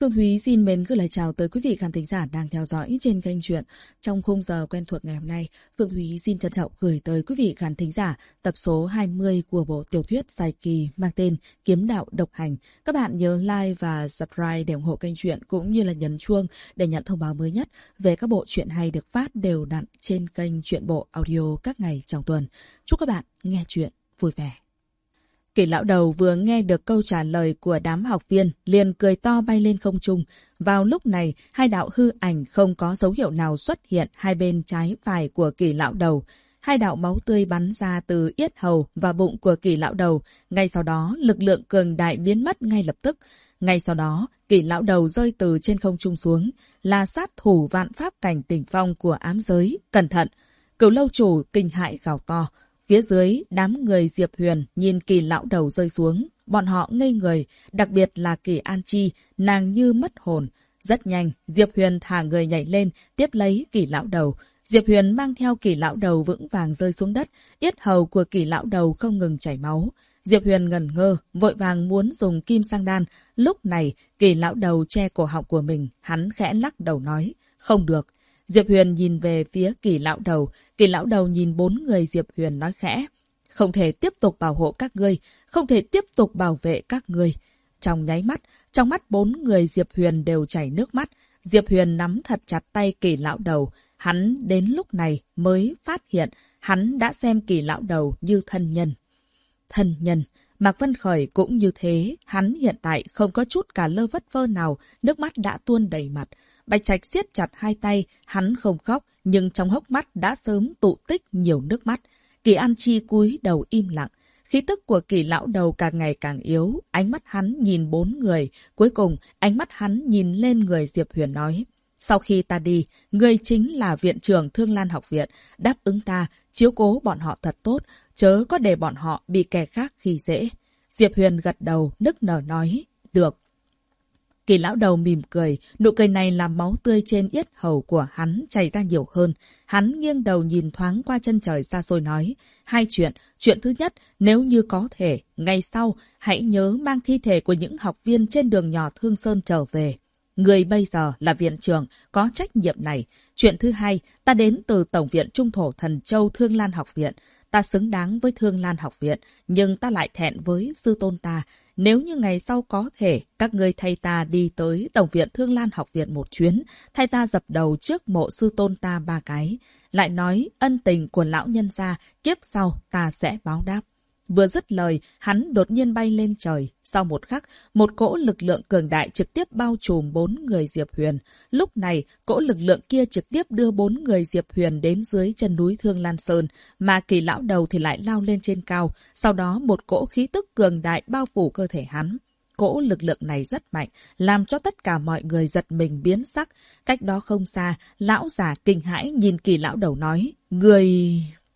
Phương Thúy xin mến gửi lời chào tới quý vị khán thính giả đang theo dõi trên kênh truyện. Trong khung giờ quen thuộc ngày hôm nay, Phương Thúy xin trân trọng gửi tới quý vị khán thính giả tập số 20 của bộ tiểu thuyết dài kỳ mang tên Kiếm Đạo Độc Hành. Các bạn nhớ like và subscribe để ủng hộ kênh truyện cũng như là nhấn chuông để nhận thông báo mới nhất về các bộ truyện hay được phát đều đặn trên kênh Truyện Bộ Audio các ngày trong tuần. Chúc các bạn nghe truyện vui vẻ. Kỳ lão đầu vừa nghe được câu trả lời của đám học viên, liền cười to bay lên không trung. Vào lúc này, hai đạo hư ảnh không có dấu hiệu nào xuất hiện hai bên trái phải của Kỳ lão đầu. Hai đạo máu tươi bắn ra từ yết hầu và bụng của Kỳ lão đầu. Ngay sau đó, lực lượng cường đại biến mất ngay lập tức. Ngay sau đó, Kỳ lão đầu rơi từ trên không trung xuống, là sát thủ vạn pháp cảnh đỉnh phong của ám giới. Cẩn thận! Cửu lâu chủ kinh hãi gào to. Phía dưới, đám người Diệp Huyền nhìn Kỳ lão đầu rơi xuống. Bọn họ ngây người, đặc biệt là Kỳ An Chi, nàng như mất hồn. Rất nhanh, Diệp Huyền thả người nhảy lên, tiếp lấy Kỳ lão đầu. Diệp Huyền mang theo Kỳ lão đầu vững vàng rơi xuống đất, yết hầu của Kỳ lão đầu không ngừng chảy máu. Diệp Huyền ngẩn ngơ, vội vàng muốn dùng kim sang đan. Lúc này, Kỳ lão đầu che cổ họng của mình, hắn khẽ lắc đầu nói, không được. Diệp Huyền nhìn về phía Kỳ lão đầu nhìn bốn người Diệp Huyền nói khẽ, không thể tiếp tục bảo hộ các ngươi, không thể tiếp tục bảo vệ các ngươi. Trong nháy mắt, trong mắt bốn người Diệp Huyền đều chảy nước mắt. Diệp Huyền nắm thật chặt tay Kỳ lão đầu, hắn đến lúc này mới phát hiện hắn đã xem Kỳ lão đầu như thân nhân. Thân nhân, Mạc Vân Khởi cũng như thế, hắn hiện tại không có chút cả lơ vất vơ nào, nước mắt đã tuôn đầy mặt. Bạch Trạch siết chặt hai tay, hắn không khóc, nhưng trong hốc mắt đã sớm tụ tích nhiều nước mắt. Kỳ An Chi cúi đầu im lặng. Khí tức của Kỳ lão đầu càng ngày càng yếu, ánh mắt hắn nhìn bốn người. Cuối cùng, ánh mắt hắn nhìn lên người Diệp Huyền nói, sau khi ta đi, ngươi chính là viện trưởng Thương Lan học viện, đáp ứng ta, chiếu cố bọn họ thật tốt, chớ có để bọn họ bị kẻ khác khi dễ. Diệp Huyền gật đầu, nức nở nói, được. Kỳ lão đầu mỉm cười, nụ cười này làm máu tươi trên yết hầu của hắn chảy ra nhiều hơn. Hắn nghiêng đầu nhìn thoáng qua chân trời xa xôi nói, hai chuyện. Chuyện thứ nhất, nếu như có thể, ngày sau, hãy nhớ mang thi thể của những học viên trên đường nhỏ Thương Sơn trở về. Người bây giờ là viện trưởng, có trách nhiệm này. Chuyện thứ hai, ta đến từ Tổng viện Trung Thổ Thần Châu Thương Lan học viện. Ta xứng đáng với Thương Lan học viện, nhưng ta lại thẹn với sư tôn ta. Nếu như ngày sau có thể, các ngươi thay ta đi tới Tổng viện Thương Lan học viện một chuyến, thay ta dập đầu trước mộ sư tôn ta 3 cái. Lại nói ân tình của lão nhân gia, kiếp sau ta sẽ báo đáp. Vừa dứt lời, hắn đột nhiên bay lên trời. Sau một khắc, một cỗ lực lượng cường đại trực tiếp bao trùm bốn người Diệp Huyền. Lúc này, cỗ lực lượng kia trực tiếp đưa bốn người Diệp Huyền đến dưới chân núi Thương Lan Sơn, mà Kỳ lão đầu thì lại lao lên trên cao. Sau đó một cỗ khí tức cường đại bao phủ cơ thể hắn. Cỗ lực lượng này rất mạnh, làm cho tất cả mọi người giật mình biến sắc. Cách đó không xa, lão già kinh hãi nhìn Kỳ lão đầu nói, người...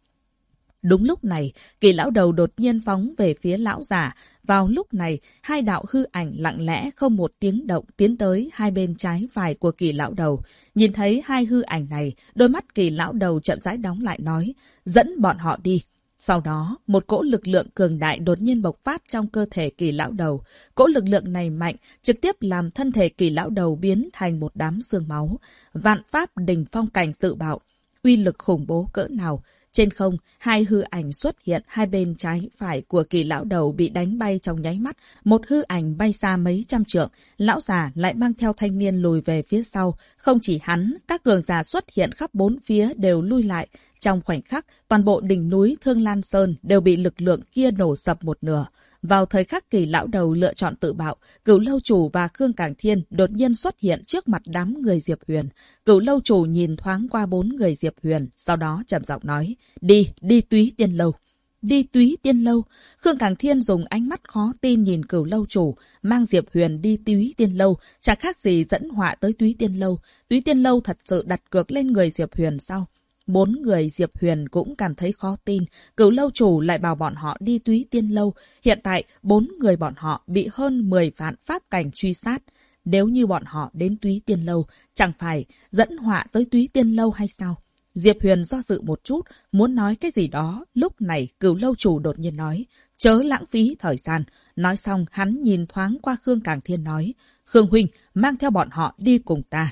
Đúng lúc này, Kỳ lão đầu đột nhiên phóng về phía lão già. Vào lúc này, hai đạo hư ảnh lặng lẽ không một tiếng động tiến tới hai bên trái phải của Kỳ lão đầu. Nhìn thấy hai hư ảnh này, đôi mắt Kỳ lão đầu chậm rãi đóng lại nói, dẫn bọn họ đi. Sau đó, một cỗ lực lượng cường đại đột nhiên bộc phát trong cơ thể Kỳ lão đầu. Cỗ lực lượng này mạnh, trực tiếp làm thân thể Kỳ lão đầu biến thành một đám xương máu. Vạn pháp đỉnh phong cảnh tự bạo, uy lực khủng bố cỡ nào. Trên không, hai hư ảnh xuất hiện hai bên trái phải của Kỳ lão đầu bị đánh bay trong nháy mắt. Một hư ảnh bay xa mấy trăm trượng, lão già lại mang theo thanh niên lùi về phía sau. Không chỉ hắn, các cường giả xuất hiện khắp bốn phía đều lui lại. Trong khoảnh khắc, toàn bộ đỉnh núi Thương Lan Sơn đều bị lực lượng kia nổ sập một nửa. Vào thời khắc Kỳ lão đầu lựa chọn tự bạo, Cửu lâu chủ và Khương Cảng Thiên đột nhiên xuất hiện trước mặt đám người Diệp Huyền. Cửu lâu chủ nhìn thoáng qua bốn người Diệp Huyền, sau đó trầm giọng nói, đi Túy Tiên lâu. Đi Túy Tiên lâu. Khương Cảng Thiên dùng ánh mắt khó tin nhìn Cửu lâu chủ, mang Diệp Huyền đi Túy Tiên lâu, chả khác gì dẫn họa tới Túy Tiên lâu. Túy Tiên lâu thật sự đặt cược lên người Diệp Huyền sao? Bốn người Diệp Huyền cũng cảm thấy khó tin, Cửu lâu chủ lại bảo bọn họ đi Túy Tiên lâu. Hiện tại, bốn người bọn họ bị hơn 10 vạn pháp cảnh truy sát. Nếu như bọn họ đến Túy Tiên lâu, chẳng phải dẫn họa tới Túy Tiên lâu hay sao? Diệp Huyền do dự một chút, muốn nói cái gì đó. Lúc này, Cửu lâu chủ đột nhiên nói, chớ lãng phí thời gian. Nói xong, hắn nhìn thoáng qua Khương Cảng Thiên nói, Khương huynh, mang theo bọn họ đi cùng ta.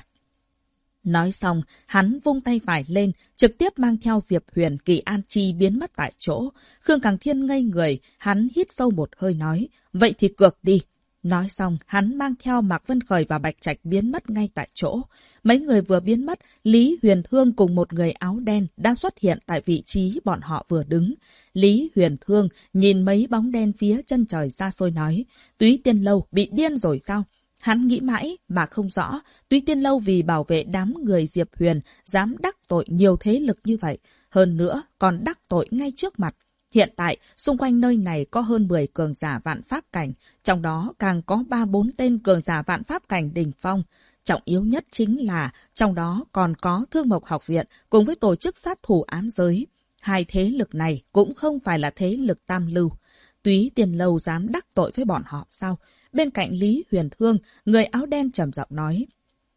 Nói xong, hắn vung tay phải lên, trực tiếp mang theo Diệp Huyền, Kỳ An Chi biến mất tại chỗ. Khương Càng Thiên ngây người, hắn hít sâu một hơi nói, vậy thì cược đi. Nói xong, hắn mang theo Mạc Vân Khởi và Bạch Trạch biến mất ngay tại chỗ. Mấy người vừa biến mất, Lý Huyền Thương cùng một người áo đen đã xuất hiện tại vị trí bọn họ vừa đứng. Lý Huyền Thương nhìn mấy bóng đen phía chân trời xa xôi nói, Túy Tiên Lâu bị điên rồi sao? Hắn nghĩ mãi mà không rõ, Túy Tiên Lâu vì bảo vệ đám người Diệp Huyền dám đắc tội nhiều thế lực như vậy. Hơn nữa còn đắc tội ngay trước mặt. Hiện tại, xung quanh nơi này có hơn 10 cường giả vạn pháp cảnh, trong đó càng có 3-4 tên cường giả vạn pháp cảnh đỉnh phong. Trọng yếu nhất chính là trong đó còn có Thương Mộc Học Viện cùng với tổ chức sát thủ ám giới. Hai thế lực này cũng không phải là thế lực tam lưu. Túy Tiên Lâu dám đắc tội với bọn họ sao? Bên cạnh Lý Huyền Thương, người áo đen trầm giọng nói.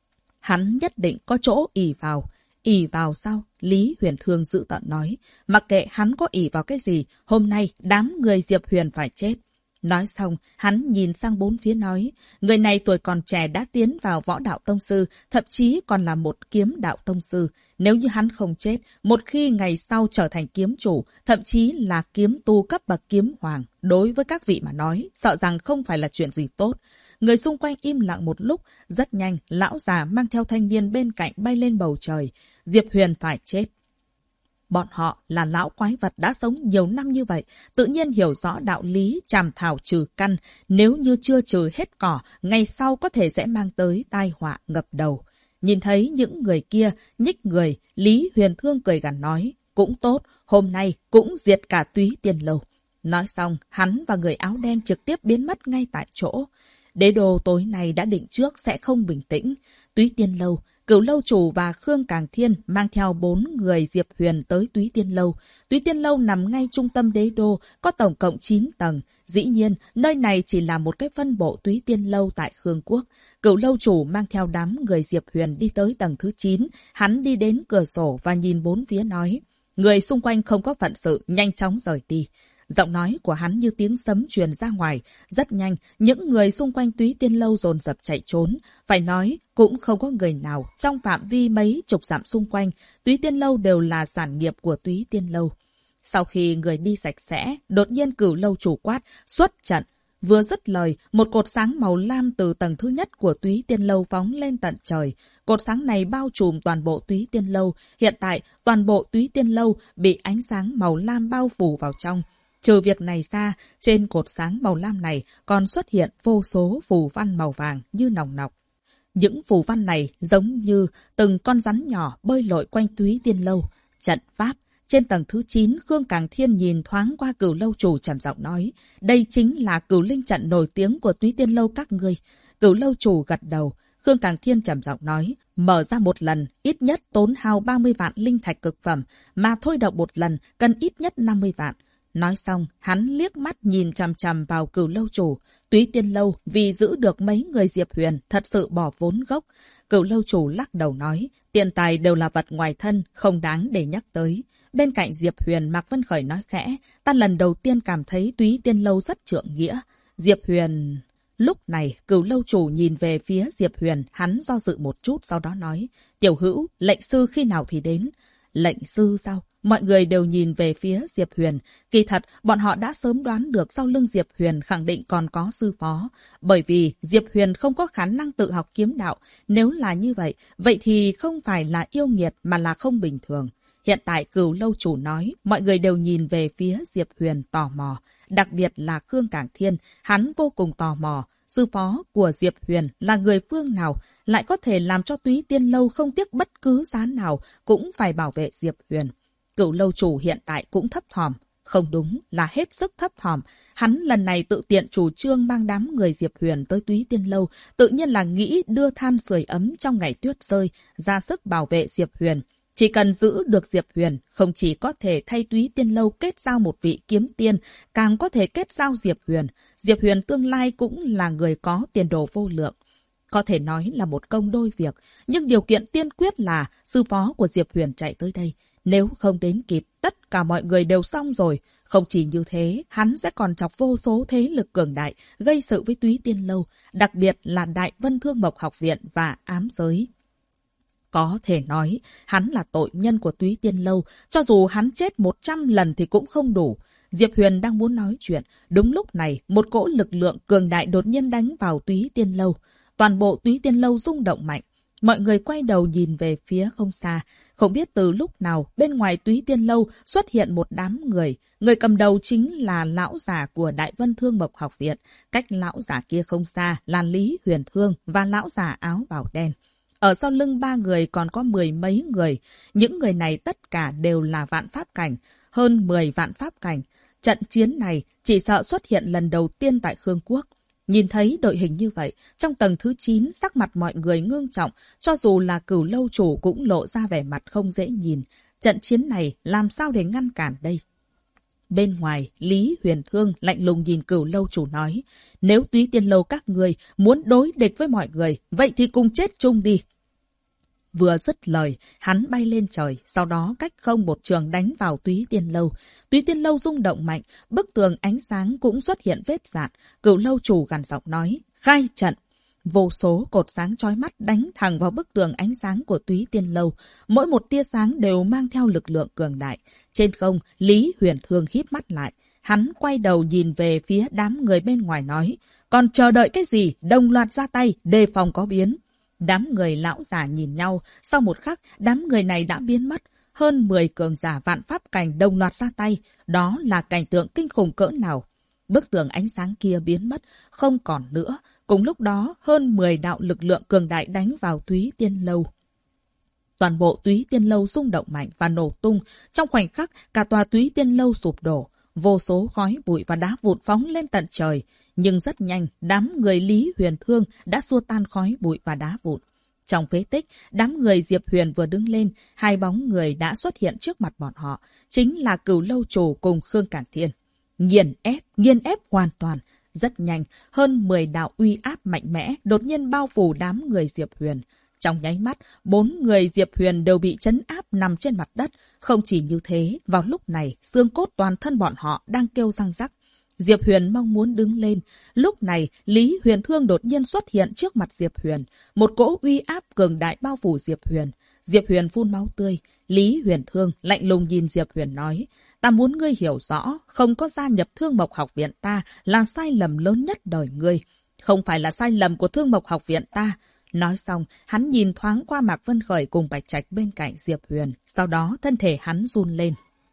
Hắn nhất định có chỗ ỷ vào. Ỷ vào sao? Lý Huyền Thương dự tận nói. Mặc kệ hắn có ỷ vào cái gì, hôm nay đám người Diệp Huyền phải chết. Nói xong, hắn nhìn sang bốn phía nói. Người này tuổi còn trẻ đã tiến vào võ đạo tông sư, thậm chí còn là một kiếm đạo tông sư. Nếu như hắn không chết, một khi ngày sau trở thành kiếm chủ, thậm chí là kiếm tu cấp bậc kiếm hoàng, đối với các vị mà nói, sợ rằng không phải là chuyện gì tốt. Người xung quanh im lặng một lúc, rất nhanh, lão già mang theo thanh niên bên cạnh bay lên bầu trời. Diệp Huyền phải chết. Bọn họ là lão quái vật đã sống nhiều năm như vậy, tự nhiên hiểu rõ đạo lý chàm thảo trừ căn. Nếu như chưa trừ hết cỏ, ngày sau có thể sẽ mang tới tai họa ngập đầu. Nhìn thấy những người kia, nhích người, Lý Huyền Thương cười gằn nói, cũng tốt, hôm nay cũng diệt cả Túy Tiên Lâu. Nói xong, hắn và người áo đen trực tiếp biến mất ngay tại chỗ. Đế đô tối nay đã định trước sẽ không bình tĩnh. Túy Tiên Lâu, Cửu Lâu Chủ và Khương Càng Thiên mang theo 4 người Diệp Huyền tới Túy Tiên Lâu. Túy Tiên Lâu nằm ngay trung tâm đế đô, có tổng cộng 9 tầng. Dĩ nhiên, nơi này chỉ là một cái phân bộ Túy Tiên Lâu tại Khương Quốc. Cửu Lâu Chủ mang theo đám người Diệp Huyền đi tới tầng thứ 9. Hắn đi đến cửa sổ và nhìn bốn phía nói. Người xung quanh không có phận sự, nhanh chóng rời đi. Giọng nói của hắn như tiếng sấm truyền ra ngoài. Rất nhanh, những người xung quanh Túy Tiên Lâu dồn dập chạy trốn. Phải nói, cũng không có người nào trong phạm vi mấy chục dặm xung quanh. Túy Tiên Lâu đều là sản nghiệp của Túy Tiên Lâu. Sau khi người đi sạch sẽ, đột nhiên Cửu Lâu Chủ quát, xuất trận. Vừa dứt lời, một cột sáng màu lam từ tầng thứ nhất của Túy Tiên Lâu phóng lên tận trời. Cột sáng này bao trùm toàn bộ Túy Tiên Lâu. Hiện tại, toàn bộ Túy Tiên Lâu bị ánh sáng màu lam bao phủ vào trong. Trừ việc này ra, trên cột sáng màu lam này còn xuất hiện vô số phù văn màu vàng như nòng nọc. Những phù văn này giống như từng con rắn nhỏ bơi lội quanh Túy Tiên Lâu. Trận pháp. Trên tầng thứ 9, Khương Càng Thiên nhìn thoáng qua Cửu Lâu Chủ trầm giọng nói. Đây chính là Cửu Linh trận nổi tiếng của Túy Tiên Lâu các ngươi. Cửu Lâu Chủ gật đầu. Khương Càng Thiên trầm giọng nói. Mở ra một lần, ít nhất tốn hao 30 vạn linh thạch cực phẩm. Mà thôi động một lần, cần ít nhất 50 vạn. Nói xong, hắn liếc mắt nhìn chằm chằm vào Cửu Lâu Chủ. Túy Tiên Lâu vì giữ được mấy người Diệp Huyền thật sự bỏ vốn gốc. Cửu Lâu Chủ lắc đầu nói, tiền tài đều là vật ngoài thân, không đáng để nhắc tới. Bên cạnh Diệp Huyền, Mạc Vân Khởi nói khẽ, ta lần đầu tiên cảm thấy Túy Tiên Lâu rất trượng nghĩa. Diệp Huyền... Lúc này, Cửu Lâu Chủ nhìn về phía Diệp Huyền, hắn do dự một chút sau đó nói, tiểu hữu, lệnh sư khi nào thì đến? Lệnh sư sao? Mọi người đều nhìn về phía Diệp Huyền. Kỳ thật, bọn họ đã sớm đoán được sau lưng Diệp Huyền khẳng định còn có sư phó. Bởi vì Diệp Huyền không có khả năng tự học kiếm đạo. Nếu là như vậy, vậy thì không phải là yêu nghiệt mà là không bình thường. Hiện tại Cửu Lâu Chủ nói, mọi người đều nhìn về phía Diệp Huyền tò mò. Đặc biệt là Khương Càng Thiên, hắn vô cùng tò mò. Sư phó của Diệp Huyền là người phương nào, lại có thể làm cho Túy Tiên Lâu không tiếc bất cứ giá nào cũng phải bảo vệ Diệp Huyền. Cửu Lâu Chủ hiện tại cũng thấp thỏm. Không đúng, là hết sức thấp thỏm. Hắn lần này tự tiện chủ trương mang đám người Diệp Huyền tới Túy Tiên Lâu, tự nhiên là nghĩ đưa than sưởi ấm trong ngày tuyết rơi, ra sức bảo vệ Diệp Huyền. Chỉ cần giữ được Diệp Huyền, không chỉ có thể thay Túy Tiên Lâu kết giao một vị kiếm tiên, càng có thể kết giao Diệp Huyền. Diệp Huyền tương lai cũng là người có tiền đồ vô lượng. Có thể nói là một công đôi việc, nhưng điều kiện tiên quyết là sư phó của Diệp Huyền chạy tới đây. Nếu không đến kịp, tất cả mọi người đều xong rồi. Không chỉ như thế, hắn sẽ còn chọc vô số thế lực cường đại, gây sự với Túy Tiên Lâu, đặc biệt là Đại Vân Thương Mộc Học Viện và ám giới. Có thể nói, hắn là tội nhân của Túy Tiên Lâu, cho dù hắn chết 100 lần thì cũng không đủ. Diệp Huyền đang muốn nói chuyện, đúng lúc này, một cỗ lực lượng cường đại đột nhiên đánh vào Túy Tiên Lâu. Toàn bộ Túy Tiên Lâu rung động mạnh. Mọi người quay đầu nhìn về phía không xa. Không biết từ lúc nào, bên ngoài Túy Tiên Lâu xuất hiện một đám người. Người cầm đầu chính là lão giả của Đại Vân Thương Mộc Học Viện. Cách lão giả kia không xa là Lý Huyền Thương và lão giả áo bào đen. Ở sau lưng ba người còn có 10 mấy người. Những người này tất cả đều là vạn pháp cảnh, hơn 10 vạn pháp cảnh. Trận chiến này chỉ sợ xuất hiện lần đầu tiên tại Khương Quốc. Nhìn thấy đội hình như vậy, trong tầng thứ 9 sắc mặt mọi người ngưng trọng, cho dù là Cửu Lâu chủ cũng lộ ra vẻ mặt không dễ nhìn. Trận chiến này làm sao để ngăn cản đây? Bên ngoài, Lý Huyền Thương lạnh lùng nhìn Cửu Lâu chủ nói, nếu Túy Tiên Lâu các người muốn đối địch với mọi người, vậy thì cùng chết chung đi. Vừa dứt lời, hắn bay lên trời, sau đó cách không một trường đánh vào Túy Tiên Lâu. Túy Tiên Lâu rung động mạnh, bức tường ánh sáng cũng xuất hiện vết rạn. Cửu Lâu chủ gằn giọng nói, khai trận. Vô số cột sáng chói mắt đánh thẳng vào bức tường ánh sáng của Túy Tiên Lâu. Mỗi một tia sáng đều mang theo lực lượng cường đại. Trên không, Lý Huyền Thương híp mắt lại. Hắn quay đầu nhìn về phía đám người bên ngoài nói, còn chờ đợi cái gì, đồng loạt ra tay, đề phòng có biến. Đám người lão già nhìn nhau, sau một khắc, đám người này đã biến mất. Hơn 10 cường giả vạn pháp cảnh đồng loạt ra tay, đó là cảnh tượng kinh khủng cỡ nào. Bức tường ánh sáng kia biến mất, không còn nữa. Cùng lúc đó, hơn 10 đạo lực lượng cường đại đánh vào Túy Tiên Lâu. Toàn bộ Túy Tiên Lâu rung động mạnh và nổ tung. Trong khoảnh khắc, cả tòa Túy Tiên Lâu sụp đổ. Vô số khói bụi và đá vụn phóng lên tận trời. Nhưng rất nhanh, đám người Lý Huyền Thương đã xua tan khói bụi và đá vụn. Trong phế tích, đám người Diệp Huyền vừa đứng lên, hai bóng người đã xuất hiện trước mặt bọn họ. Chính là Cửu Lâu chủ cùng Khương Cản Thiên. Nghiền ép hoàn toàn. Rất nhanh, hơn 10 đạo uy áp mạnh mẽ đột nhiên bao phủ đám người Diệp Huyền. Trong nháy mắt, 4 người Diệp Huyền đều bị trấn áp nằm trên mặt đất. Không chỉ như thế, vào lúc này, xương cốt toàn thân bọn họ đang kêu răng rắc. Diệp Huyền mong muốn đứng lên. Lúc này, Lý Huyền Thương đột nhiên xuất hiện trước mặt Diệp Huyền. Một cỗ uy áp cường đại bao phủ Diệp Huyền. Diệp Huyền phun máu tươi. Lý Huyền Thương lạnh lùng nhìn Diệp Huyền nói, ta muốn ngươi hiểu rõ, không có gia nhập Thương Mộc Học Viện ta là sai lầm lớn nhất đời ngươi. Không phải là sai lầm của Thương Mộc Học Viện ta. Nói xong, hắn nhìn thoáng qua Mạc Vân Khởi cùng Bạch Trạch bên cạnh Diệp Huyền. Sau đó, thân thể hắn run lên.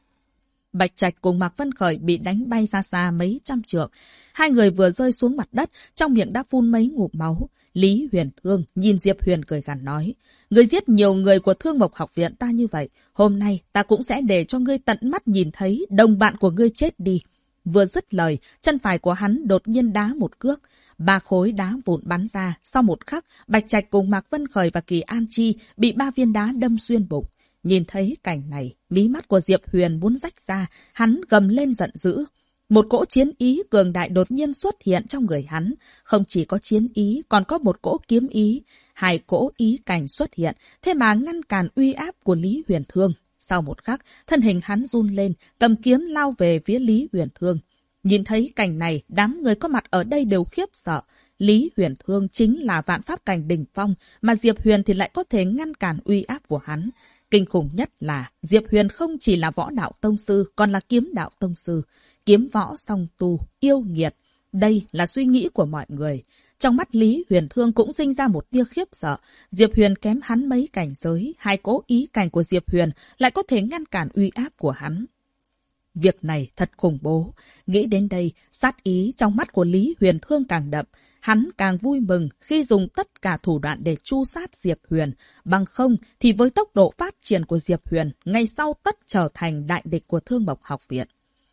Bạch Trạch cùng Mạc Vân Khởi bị đánh bay ra xa mấy trăm trượng. Hai người vừa rơi xuống mặt đất, trong miệng đã phun mấy ngụm máu. Lý Huyền Thương nhìn Diệp Huyền cười gằn nói, ngươi giết nhiều người của Thương Mộc Học Viện ta như vậy, hôm nay ta cũng sẽ để cho ngươi tận mắt nhìn thấy đồng bạn của ngươi chết đi. Vừa dứt lời, chân phải của hắn đột nhiên đá một cước. 3 khối đá vụn bắn ra, sau một khắc, Bạch Trạch cùng Mạc Vân Khởi và Kỳ An Chi bị 3 viên đá đâm xuyên bụng. Nhìn thấy cảnh này, mí mắt của Diệp Huyền muốn rách ra, hắn gầm lên giận dữ. Một cỗ chiến ý cường đại đột nhiên xuất hiện trong người hắn. Không chỉ có chiến ý, còn có một cỗ kiếm ý. 2 cỗ ý cảnh xuất hiện, thế mà ngăn cản uy áp của Lý Huyền Thương. Sau một khắc, thân hình hắn run lên, cầm kiếm lao về phía Lý Huyền Thương. Nhìn thấy cảnh này, đám người có mặt ở đây đều khiếp sợ. Lý Huyền Thương chính là vạn pháp cảnh đỉnh phong, mà Diệp Huyền thì lại có thể ngăn cản uy áp của hắn. Kinh khủng nhất là Diệp Huyền không chỉ là võ đạo tông sư, còn là kiếm đạo tông sư. Kiếm võ song tu, yêu nghiệt. Đây là suy nghĩ của mọi người. Trong mắt Lý Huyền Thương cũng sinh ra một tia khiếp sợ. Diệp Huyền kém hắn mấy cảnh giới, 2 cỗ ý cảnh của Diệp Huyền lại có thể ngăn cản uy áp của hắn. Việc này thật khủng bố. Nghĩ đến đây, sát ý trong mắt của Lý Huyền Thương càng đậm. Hắn càng vui mừng khi dùng tất cả thủ đoạn để tru sát Diệp Huyền. Bằng không thì với tốc độ phát triển của Diệp Huyền, ngày sau tất trở thành đại địch của Thương Mộc Học Viện.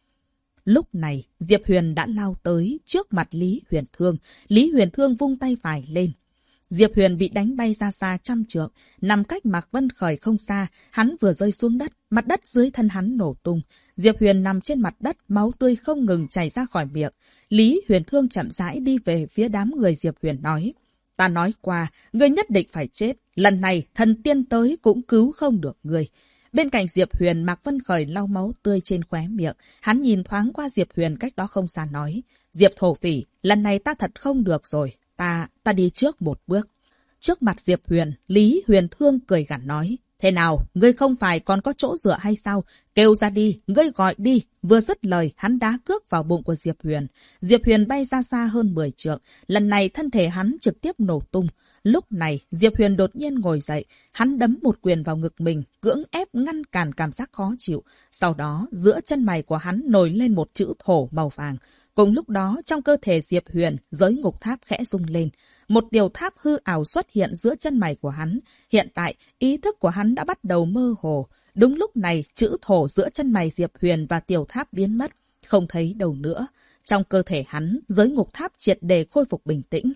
Lúc này, Diệp Huyền đã lao tới trước mặt Lý Huyền Thương. Lý Huyền Thương vung tay phải lên. Diệp Huyền bị đánh bay ra xa trăm trượng, nằm cách Mạc Vân Khởi không xa. Hắn vừa rơi xuống đất, mặt đất dưới thân hắn nổ tung. Diệp Huyền nằm trên mặt đất, máu tươi không ngừng chảy ra khỏi miệng. Lý Huyền Thương chậm rãi đi về phía đám người Diệp Huyền nói, ta nói qua, ngươi nhất định phải chết. Lần này, thần tiên tới cũng cứu không được ngươi. Bên cạnh Diệp Huyền, Mạc Vân Khởi lau máu tươi trên khóe miệng. Hắn nhìn thoáng qua Diệp Huyền cách đó không xa nói. Diệp thổ phỉ, lần này ta thật không được rồi. Ta đi trước một bước. Trước mặt Diệp Huyền, Lý Huyền Thương cười gằn nói. Thế nào, ngươi không phải còn có chỗ dựa hay sao? Kêu ra đi, ngươi gọi đi. Vừa dứt lời, hắn đá cước vào bụng của Diệp Huyền. Diệp Huyền bay ra xa hơn 10 trượng. Lần này thân thể hắn trực tiếp nổ tung. Lúc này, Diệp Huyền đột nhiên ngồi dậy. Hắn đấm một quyền vào ngực mình, cưỡng ép ngăn cản cảm giác khó chịu. Sau đó, giữa chân mày của hắn nổi lên một chữ thổ màu vàng. Cùng lúc đó, trong cơ thể Diệp Huyền, giới ngục tháp khẽ rung lên. Một tiểu tháp hư ảo xuất hiện giữa chân mày của hắn. Hiện tại, ý thức của hắn đã bắt đầu mơ hồ. Đúng lúc này, chữ thổ giữa chân mày Diệp Huyền và tiểu tháp biến mất, không thấy đâu nữa. Trong cơ thể hắn, giới ngục tháp triệt để khôi phục bình tĩnh.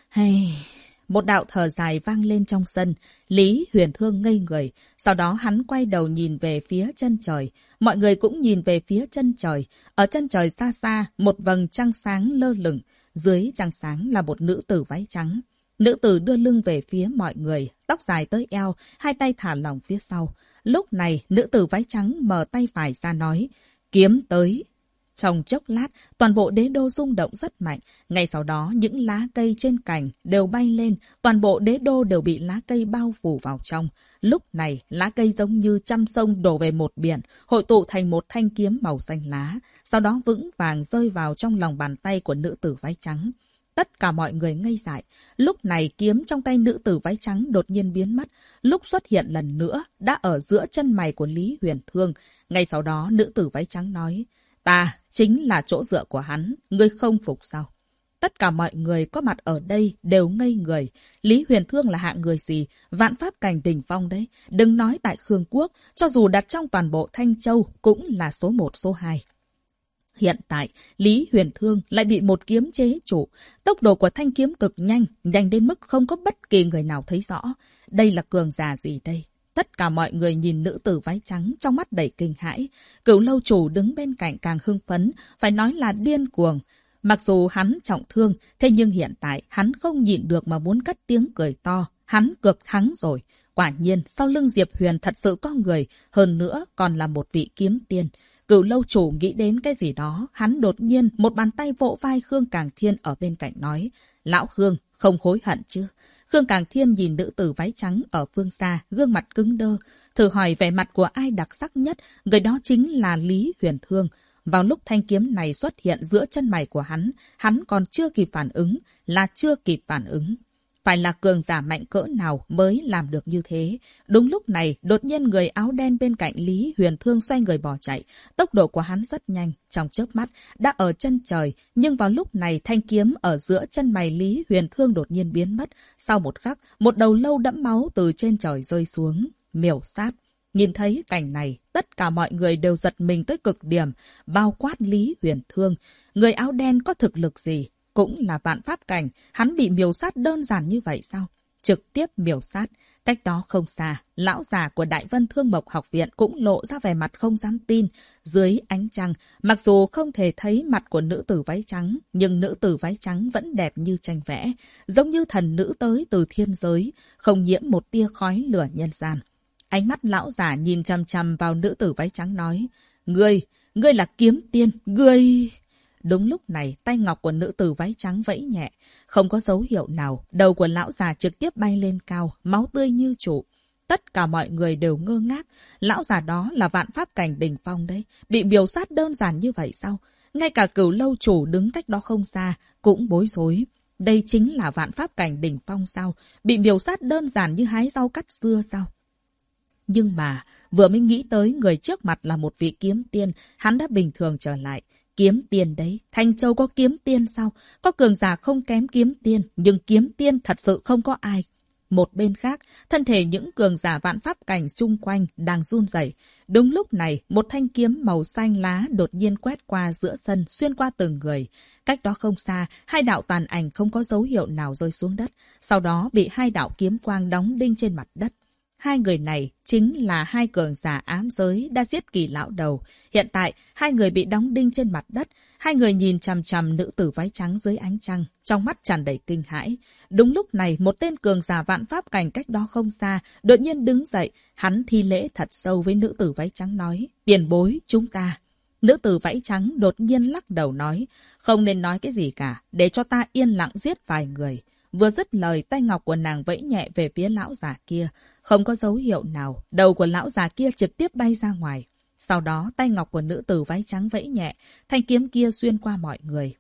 Một đạo thở dài vang lên trong sân. Lý Huyền Thương ngây người. Sau đó hắn quay đầu nhìn về phía chân trời. Mọi người cũng nhìn về phía chân trời. Ở chân trời xa xa, một vầng trăng sáng lơ lửng. Dưới trăng sáng là một nữ tử váy trắng. Nữ tử đưa lưng về phía mọi người, tóc dài tới eo, hai tay thả lỏng phía sau. Lúc này, nữ tử váy trắng mở tay phải ra nói, kiếm tới. Trong chốc lát, toàn bộ đế đô rung động rất mạnh. Ngay sau đó, những lá cây trên cành đều bay lên, toàn bộ đế đô đều bị lá cây bao phủ vào trong. Lúc này, lá cây giống như trăm sông đổ về một biển, hội tụ thành một thanh kiếm màu xanh lá. Sau đó vững vàng rơi vào trong lòng bàn tay của nữ tử váy trắng. Tất cả mọi người ngây dại. Lúc này kiếm trong tay nữ tử váy trắng đột nhiên biến mất. Lúc xuất hiện lần nữa, đã ở giữa chân mày của Lý Huyền Thương. Ngay sau đó, nữ tử váy trắng nói, ta chính là chỗ dựa của hắn, ngươi không phục sao? Tất cả mọi người có mặt ở đây đều ngây người. Lý Huyền Thương là hạng người gì? Vạn pháp cảnh đỉnh phong đấy. Đừng nói tại Khương Quốc, cho dù đặt trong toàn bộ Thanh Châu cũng là số 1, số 2. Hiện tại, Lý Huyền Thương lại bị một kiếm chế trụ. Tốc độ của thanh kiếm cực nhanh, nhanh đến mức không có bất kỳ người nào thấy rõ. Đây là cường giả gì đây? Tất cả mọi người nhìn nữ tử váy trắng trong mắt đầy kinh hãi. Cửu lâu chủ đứng bên cạnh càng hưng phấn, phải nói là điên cuồng. Mặc dù hắn trọng thương, thế nhưng hiện tại hắn không nhịn được mà muốn cất tiếng cười to. Hắn cược thắng rồi. Quả nhiên, sau lưng Diệp Huyền thật sự có người, hơn nữa còn là một vị kiếm tiên. Cửu lâu chủ nghĩ đến cái gì đó, hắn đột nhiên một bàn tay vỗ vai Khương Càng Thiên ở bên cạnh nói, lão Khương, không hối hận chứ? Khương Càng Thiên nhìn nữ tử váy trắng ở phương xa, gương mặt cứng đơ, thử hỏi vẻ mặt của ai đặc sắc nhất, người đó chính là Lý Huyền Thương. Vào lúc thanh kiếm này xuất hiện giữa chân mày của hắn còn chưa kịp phản ứng, là chưa kịp phản ứng. Phải là cường giả mạnh cỡ nào mới làm được như thế. Đúng lúc này, đột nhiên người áo đen bên cạnh Lý Huyền Thương xoay người bỏ chạy. Tốc độ của hắn rất nhanh, trong chớp mắt, đã ở chân trời. Nhưng vào lúc này, thanh kiếm ở giữa chân mày Lý Huyền Thương đột nhiên biến mất. Sau một khắc, một đầu lâu đẫm máu từ trên trời rơi xuống. Miểu sát. Nhìn thấy cảnh này, tất cả mọi người đều giật mình tới cực điểm, bao quát Lý Huyền Thương. Người áo đen có thực lực gì? Cũng là vạn pháp cảnh, hắn bị miểu sát đơn giản như vậy sao? Trực tiếp miểu sát. Cách đó không xa, lão già của Đại Vân Thương Mộc Học Viện cũng lộ ra vẻ mặt không dám tin. Dưới ánh trăng, mặc dù không thể thấy mặt của nữ tử váy trắng, nhưng nữ tử váy trắng vẫn đẹp như tranh vẽ, giống như thần nữ tới từ thiên giới, không nhiễm một tia khói lửa nhân gian. Ánh mắt lão già nhìn chằm chằm vào nữ tử váy trắng nói, ngươi là kiếm tiên, ngươi... Đúng lúc này, tay ngọc của nữ tử váy trắng vẫy nhẹ. Không có dấu hiệu nào, đầu của lão già trực tiếp bay lên cao, máu tươi như trụ. Tất cả mọi người đều ngơ ngác. Lão già đó là vạn pháp cảnh đỉnh phong đấy. Bị miểu sát đơn giản như vậy sao? Ngay cả Cửu lâu chủ đứng cách đó không xa, cũng bối rối. Đây chính là vạn pháp cảnh đỉnh phong sao? Bị miểu sát đơn giản như hái rau cắt dưa sao? Nhưng mà, vừa mới nghĩ tới người trước mặt là một vị kiếm tiên, hắn đã bình thường trở lại. Kiếm tiên đấy, Thanh Châu có kiếm tiên sao? Có cường giả không kém kiếm tiên, nhưng kiếm tiên thật sự không có ai. Một bên khác, thân thể những cường giả vạn pháp cảnh chung quanh đang run rẩy. Đúng lúc này, một thanh kiếm màu xanh lá đột nhiên quét qua giữa sân, xuyên qua từng người. Cách đó không xa, hai đạo tàn ảnh không có dấu hiệu nào rơi xuống đất. Sau đó bị hai đạo kiếm quang đóng đinh trên mặt đất. hai người này chính là hai cường giả ám giới đã giết Kỳ lão đầu. Hiện tại, hai người bị đóng đinh trên mặt đất. Hai người nhìn chằm chằm nữ tử váy trắng dưới ánh trăng, trong mắt tràn đầy kinh hãi. Đúng lúc này, một tên cường giả vạn pháp cảnh cách đó không xa, đột nhiên đứng dậy. Hắn thi lễ thật sâu với nữ tử váy trắng nói, tiền bối, chúng ta. Nữ tử váy trắng đột nhiên lắc đầu nói, không nên nói cái gì cả, để cho ta yên lặng giết vài người. Vừa dứt lời, tay ngọc của nàng vẫy nhẹ về phía lão già kia. Không có dấu hiệu nào, đầu của lão già kia trực tiếp bay ra ngoài. Sau đó, tay ngọc của nữ tử váy trắng vẫy nhẹ, thanh kiếm kia xuyên qua mọi người.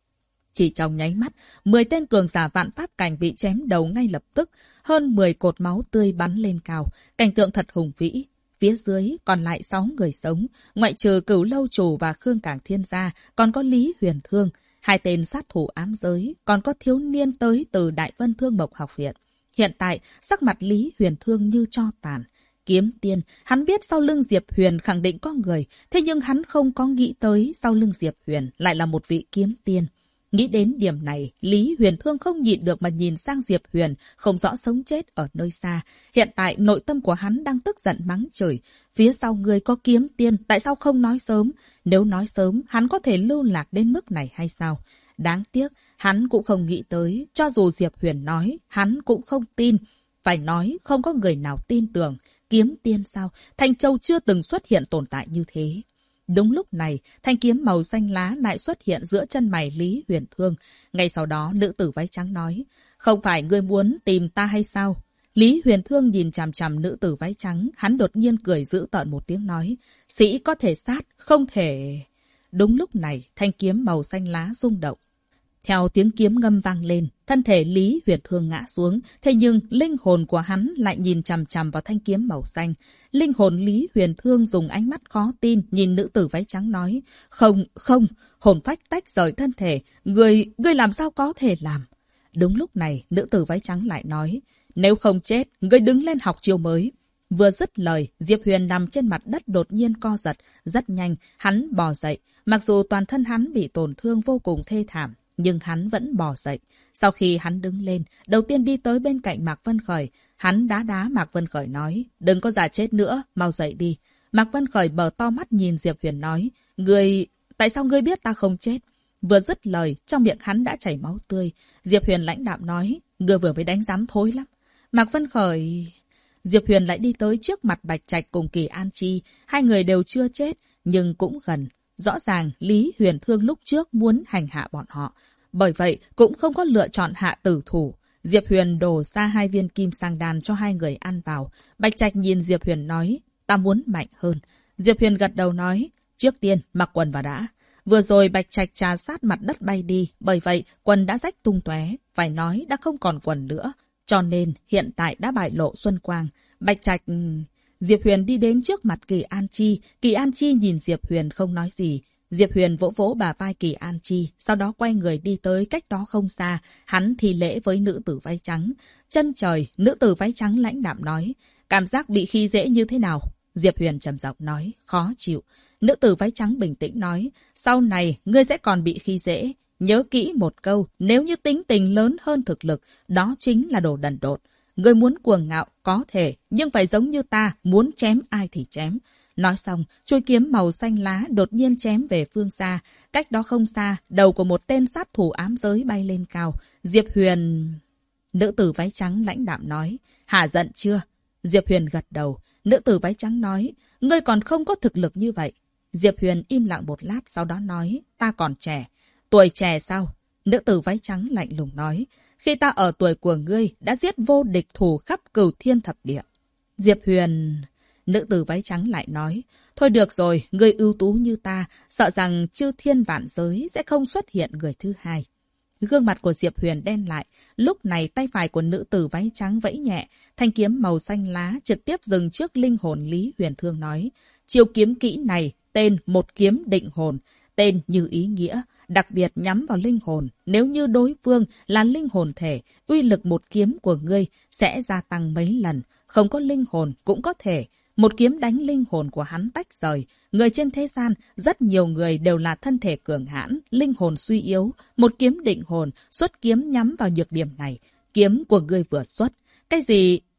Chỉ trong nháy mắt, 10 tên cường giả vạn pháp cảnh bị chém đầu ngay lập tức, hơn 10 cột máu tươi bắn lên cao, cảnh tượng thật hùng vĩ. Phía dưới còn lại 6 người sống, ngoại trừ Cửu Lâu Chủ và Khương Cảng Thiên Gia, còn có Lý Huyền Thương, 2 tên sát thủ ám giới, còn có thiếu niên tới từ Đại Vân Thương Mộc Học Viện. Hiện tại, sắc mặt Lý Huyền Thương như tro tàn. Kiếm tiên, hắn biết sau lưng Diệp Huyền khẳng định có người, thế nhưng hắn không có nghĩ tới sau lưng Diệp Huyền lại là một vị kiếm tiên. Nghĩ đến điểm này, Lý Huyền Thương không nhịn được mà nhìn sang Diệp Huyền, không rõ sống chết ở nơi xa. Hiện tại nội tâm của hắn đang tức giận mắng chửi. Phía sau người có kiếm tiên, tại sao không nói sớm? Nếu nói sớm, hắn có thể lưu lạc đến mức này hay sao? Đáng tiếc, hắn cũng không nghĩ tới, cho dù Diệp Huyền nói, hắn cũng không tin. Phải nói, không có người nào tin tưởng. Kiếm tiên sao? Thanh Châu chưa từng xuất hiện tồn tại như thế. Đúng lúc này, thanh kiếm màu xanh lá lại xuất hiện giữa chân mày Lý Huyền Thương. Ngay sau đó, nữ tử váy trắng nói, không phải ngươi muốn tìm ta hay sao? Lý Huyền Thương nhìn chằm chằm nữ tử váy trắng, hắn đột nhiên cười giễu tợn một tiếng nói, sĩ có thể sát, không thể... Đúng lúc này, thanh kiếm màu xanh lá rung động. Theo tiếng kiếm ngâm vang lên, thân thể Lý Huyền Thương ngã xuống, thế nhưng linh hồn của hắn lại nhìn chằm chằm vào thanh kiếm màu xanh. Linh hồn Lý Huyền Thương dùng ánh mắt khó tin nhìn nữ tử váy trắng nói, không, hồn phách tách rời thân thể, ngươi làm sao có thể làm? Đúng lúc này, nữ tử váy trắng lại nói, nếu không chết, ngươi đứng lên học chiêu mới. Vừa dứt lời, Diệp Huyền nằm trên mặt đất đột nhiên co giật, rất nhanh, hắn bò dậy, mặc dù toàn thân hắn bị tổn thương vô cùng thê thảm. Nhưng hắn vẫn bò dậy. Sau khi hắn đứng lên, đầu tiên đi tới bên cạnh Mạc Vân Khởi. Hắn đá Mạc Vân Khởi nói, đừng có giả chết nữa, mau dậy đi. Mạc Vân Khởi mở to mắt nhìn Diệp Huyền nói, tại sao ngươi biết ta không chết? Vừa dứt lời, trong miệng hắn đã chảy máu tươi. Diệp Huyền lãnh đạm nói, ngươi vừa mới đánh giám thối lắm. Mạc Vân Khởi... Diệp Huyền lại đi tới trước mặt Bạch Trạch cùng Kỳ An Chi. Hai người đều chưa chết, nhưng cũng gần. Rõ ràng Lý Huyền Thương lúc trước muốn hành hạ bọn họ. Bởi vậy cũng không có lựa chọn hạ tử thủ. Diệp Huyền đổ ra 2 viên kim sang đan cho 2 người ăn vào. Bạch Trạch nhìn Diệp Huyền nói, ta muốn mạnh hơn. Diệp Huyền gật đầu nói, trước tiên mặc quần vào đã. Vừa rồi Bạch Trạch trà sát mặt đất bay đi, bởi vậy quần đã rách tung tóe, phải nói đã không còn quần nữa. Cho nên hiện tại đã bại lộ xuân quang. Bạch Trạch... Diệp Huyền đi đến trước mặt Kỳ An Chi. Kỳ An Chi nhìn Diệp Huyền không nói gì. Diệp Huyền vỗ vỗ bả vai Kỳ An Chi, sau đó quay người đi tới cách đó không xa. Hắn thi lễ với nữ tử váy trắng. Chân trời, nữ tử váy trắng lãnh đạm nói, cảm giác bị khi dễ như thế nào? Diệp Huyền trầm giọng nói, khó chịu. Nữ tử váy trắng bình tĩnh nói, sau này ngươi sẽ còn bị khi dễ. Nhớ kỹ một câu, nếu như tính tình lớn hơn thực lực, đó chính là đồ đần độn. Ngươi muốn cuồng ngạo, có thể, nhưng phải giống như ta, muốn chém ai thì chém. Nói xong, chuôi kiếm màu xanh lá đột nhiên chém về phương xa. Cách đó không xa, đầu của một tên sát thủ ám giới bay lên cao. Diệp Huyền... Nữ tử váy trắng lãnh đạm nói, hả giận chưa? Diệp Huyền gật đầu. Nữ tử váy trắng nói, ngươi còn không có thực lực như vậy. Diệp Huyền im lặng một lát, sau đó nói, ta còn trẻ. Tuổi trẻ sao? Nữ tử váy trắng lạnh lùng nói, khi ta ở tuổi của ngươi đã giết vô địch thủ khắp Cửu Thiên Thập Địa. Diệp Huyền... Nữ tử váy trắng lại nói, thôi được rồi, ngươi ưu tú như ta, sợ rằng chư thiên vạn giới sẽ không xuất hiện người thứ hai. Gương mặt của Diệp Huyền đen lại, lúc này tay phải của nữ tử váy trắng vẫy nhẹ, thanh kiếm màu xanh lá trực tiếp dừng trước linh hồn Lý Huyền Thương nói, chiêu kiếm kỹ này tên một kiếm định hồn, tên như ý nghĩa, đặc biệt nhắm vào linh hồn. Nếu như đối phương là linh hồn thể, uy lực một kiếm của ngươi sẽ gia tăng mấy lần, không có linh hồn cũng có thể. Một kiếm đánh linh hồn của hắn tách rời. Người trên thế gian, rất nhiều người đều là thân thể cường hãn, linh hồn suy yếu. Một kiếm định hồn, xuất kiếm nhắm vào nhược điểm này. Kiếm của ngươi vừa xuất. Cái gì?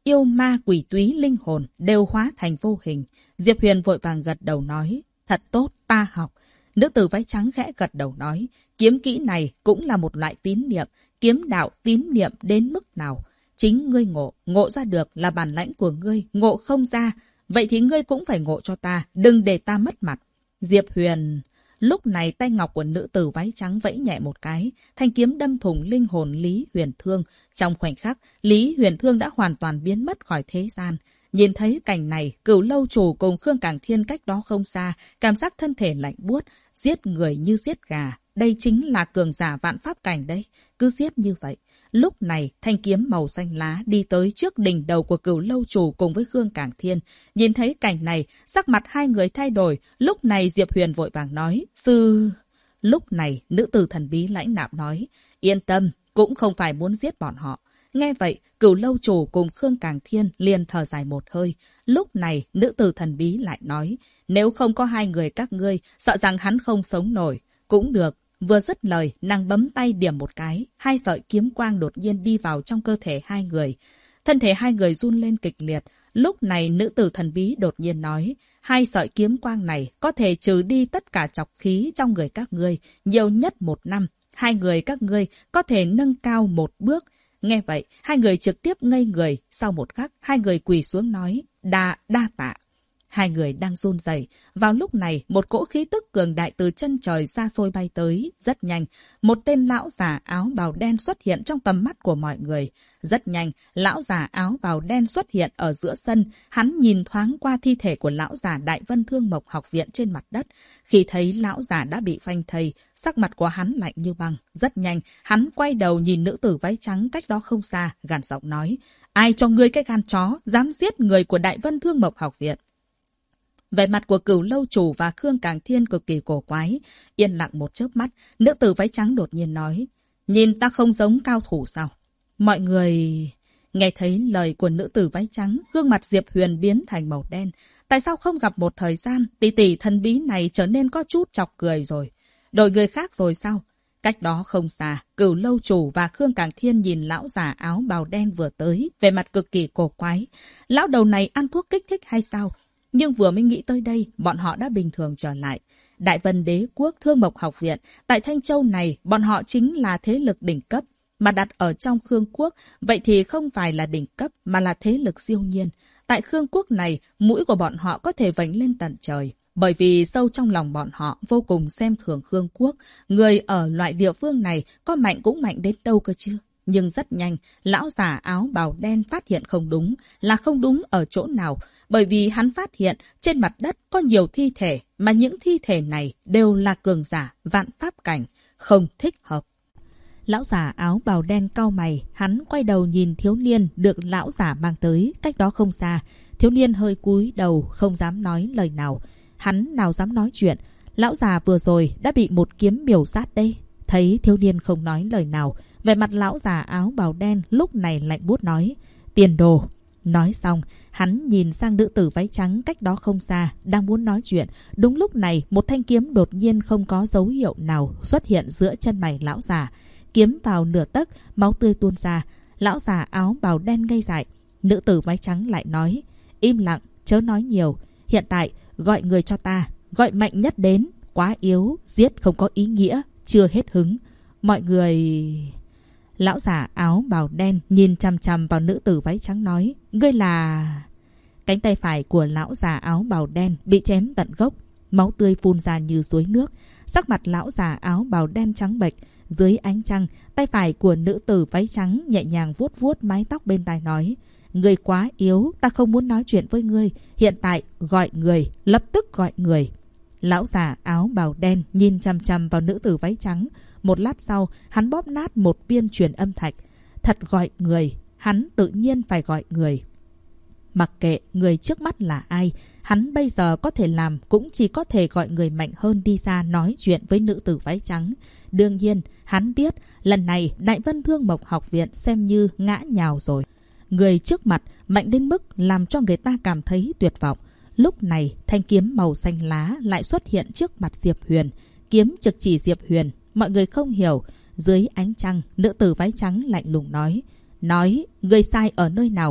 yêu ma quỷ túy linh hồn đều hóa thành vô hình. Diệp Huyền vội vàng gật đầu nói, thật tốt, ta học. Nữ tử váy trắng khẽ gật đầu nói, kiếm kỹ này cũng là một loại tín niệm, kiếm đạo tín niệm đến mức nào? Chính ngươi ngộ ra được là bản lãnh của ngươi, ngộ không ra. Vậy thì ngươi cũng phải ngộ cho ta, đừng để ta mất mặt. Diệp Huyền... Lúc này tay ngọc của nữ tử váy trắng vẫy nhẹ một cái, thanh kiếm đâm thủng linh hồn Lý Huyền Thương. Trong khoảnh khắc, Lý Huyền Thương đã hoàn toàn biến mất khỏi thế gian. Nhìn thấy cảnh này, Cửu Lâu Chủ cùng Khương Cảng Thiên cách đó không xa, cảm giác thân thể lạnh buốt, giết người như giết gà. Đây chính là cường giả vạn pháp cảnh đấy, cứ giết như vậy. Lúc này, thanh kiếm màu xanh lá đi tới trước đỉnh đầu của Cửu Lâu Chủ cùng với Khương Cảng Thiên. Nhìn thấy cảnh này, sắc mặt hai người thay đổi. Lúc này Diệp Huyền vội vàng nói, sư... Lúc này, nữ tử thần bí lãnh đạm nói, yên tâm, cũng không phải muốn giết bọn họ. Nghe vậy, Cửu Lâu Chủ cùng Khương Cảng Thiên liền thở dài một hơi. Lúc này, nữ tử thần bí lại nói, nếu không có hai người các ngươi, sợ rằng hắn không sống nổi. Cũng được. Vừa dứt lời, nàng bấm tay điểm một cái, hai sợi kiếm quang đột nhiên đi vào trong cơ thể hai người. Thân thể hai người run lên kịch liệt. Lúc này nữ tử thần bí đột nhiên nói, hai sợi kiếm quang này có thể trừ đi tất cả trọc khí trong người các ngươi, nhiều nhất 1 năm. Hai người các ngươi có thể nâng cao 1 bước. Nghe vậy, hai người trực tiếp ngây người. Sau một khắc, hai người quỳ xuống nói, đa tạ. Hai người đang run rẩy. Vào lúc này, một cỗ khí tức cường đại từ chân trời xa xôi bay tới. Rất nhanh, một tên lão già áo bào đen xuất hiện trong tầm mắt của mọi người. Rất nhanh, lão già áo bào đen xuất hiện ở giữa sân. Hắn nhìn thoáng qua thi thể của lão già Đại Vân Thương Mộc Học Viện trên mặt đất. Khi thấy lão già đã bị phanh thây, sắc mặt của hắn lạnh như băng. Rất nhanh, hắn quay đầu nhìn nữ tử váy trắng cách đó không xa, gằn giọng nói, ai cho ngươi cái gan chó, dám giết người của Đại Vân Thương Mộc Học Viện? Vẻ mặt của Cửu Lâu Chủ và Khương Cảng Thiên cực kỳ cổ quái. Yên lặng một chớp mắt, nữ tử váy trắng đột nhiên nói, nhìn ta không giống cao thủ sao? Mọi người... Nghe thấy lời của nữ tử váy trắng, gương mặt Diệp Huyền biến thành màu đen. Tại sao không gặp một thời gian, tỷ tỷ thần bí này trở nên có chút chọc cười rồi? Đổi người khác rồi sao? Cách đó không xa, Cửu Lâu Chủ và Khương Cảng Thiên nhìn lão già áo bào đen vừa tới, về mặt cực kỳ cổ quái. Lão đầu này ăn thuốc kích thích hay sao? Nhưng vừa mới nghĩ tới đây, bọn họ đã bình thường trở lại. Đại Vân Đế Quốc Thương Mộc Học Viện, tại Thanh Châu này, bọn họ chính là thế lực đỉnh cấp. Mà đặt ở trong Khương Quốc, vậy thì không phải là đỉnh cấp, mà là thế lực siêu nhiên. Tại Khương Quốc này, mũi của bọn họ có thể vành lên tận trời. Bởi vì sâu trong lòng bọn họ vô cùng xem thường Khương Quốc. Người ở loại địa phương này có mạnh cũng mạnh đến đâu cơ chứ. Nhưng rất nhanh, lão già áo bào đen phát hiện không đúng, là không đúng ở chỗ nào. Bởi vì hắn phát hiện trên mặt đất có nhiều thi thể, mà những thi thể này đều là cường giả vạn pháp cảnh, không thích hợp. Lão già áo bào đen cau mày, hắn quay đầu nhìn thiếu niên được lão già mang tới, cách đó không xa. Thiếu niên hơi cúi đầu, không dám nói lời nào. Hắn nào dám nói chuyện, lão già vừa rồi đã bị một kiếm miểu sát đây. Thấy thiếu niên không nói lời nào, vẻ mặt lão già áo bào đen lúc này lạnh buốt nói, tiền đồ. Nói xong, hắn nhìn sang nữ tử váy trắng cách đó không xa, đang muốn nói chuyện. Đúng lúc này, một thanh kiếm đột nhiên không có dấu hiệu nào xuất hiện giữa chân mày lão già. Kiếm vào nửa tấc, máu tươi tuôn ra. Lão già áo bào đen ngây dại. Nữ tử váy trắng lại nói, im lặng, chớ nói nhiều. Hiện tại, gọi người cho ta, gọi mạnh nhất đến. Quá yếu, giết không có ý nghĩa, chưa hết hứng. Mọi người... Lão già áo bào đen nhìn chằm chằm vào nữ tử váy trắng nói, ngươi là... Cánh tay phải của lão già áo bào đen bị chém tận gốc, máu tươi phun ra như suối nước. Sắc mặt lão già áo bào đen trắng bệch. Dưới ánh trăng, tay phải của nữ tử váy trắng nhẹ nhàng vuốt vuốt mái tóc bên tai nói, ngươi quá yếu, ta không muốn nói chuyện với ngươi. Hiện tại gọi người, lập tức gọi người. Lão già áo bào đen nhìn chằm chằm vào nữ tử váy trắng. Một lát sau, hắn bóp nát một viên truyền âm thạch. Thật gọi người, hắn tự nhiên phải gọi người. Mặc kệ người trước mắt là ai, hắn bây giờ có thể làm cũng chỉ có thể gọi người mạnh hơn đi ra nói chuyện với nữ tử váy trắng. Đương nhiên, hắn biết lần này Đại Vân Thương Mộc Học Viện xem như ngã nhào rồi. Người trước mặt mạnh đến mức làm cho người ta cảm thấy tuyệt vọng. Lúc này, thanh kiếm màu xanh lá lại xuất hiện trước mặt Diệp Huyền. Kiếm trực chỉ Diệp Huyền. Mọi người không hiểu. Dưới ánh trăng, nữ tử váy trắng lạnh lùng nói, người sai ở nơi nào?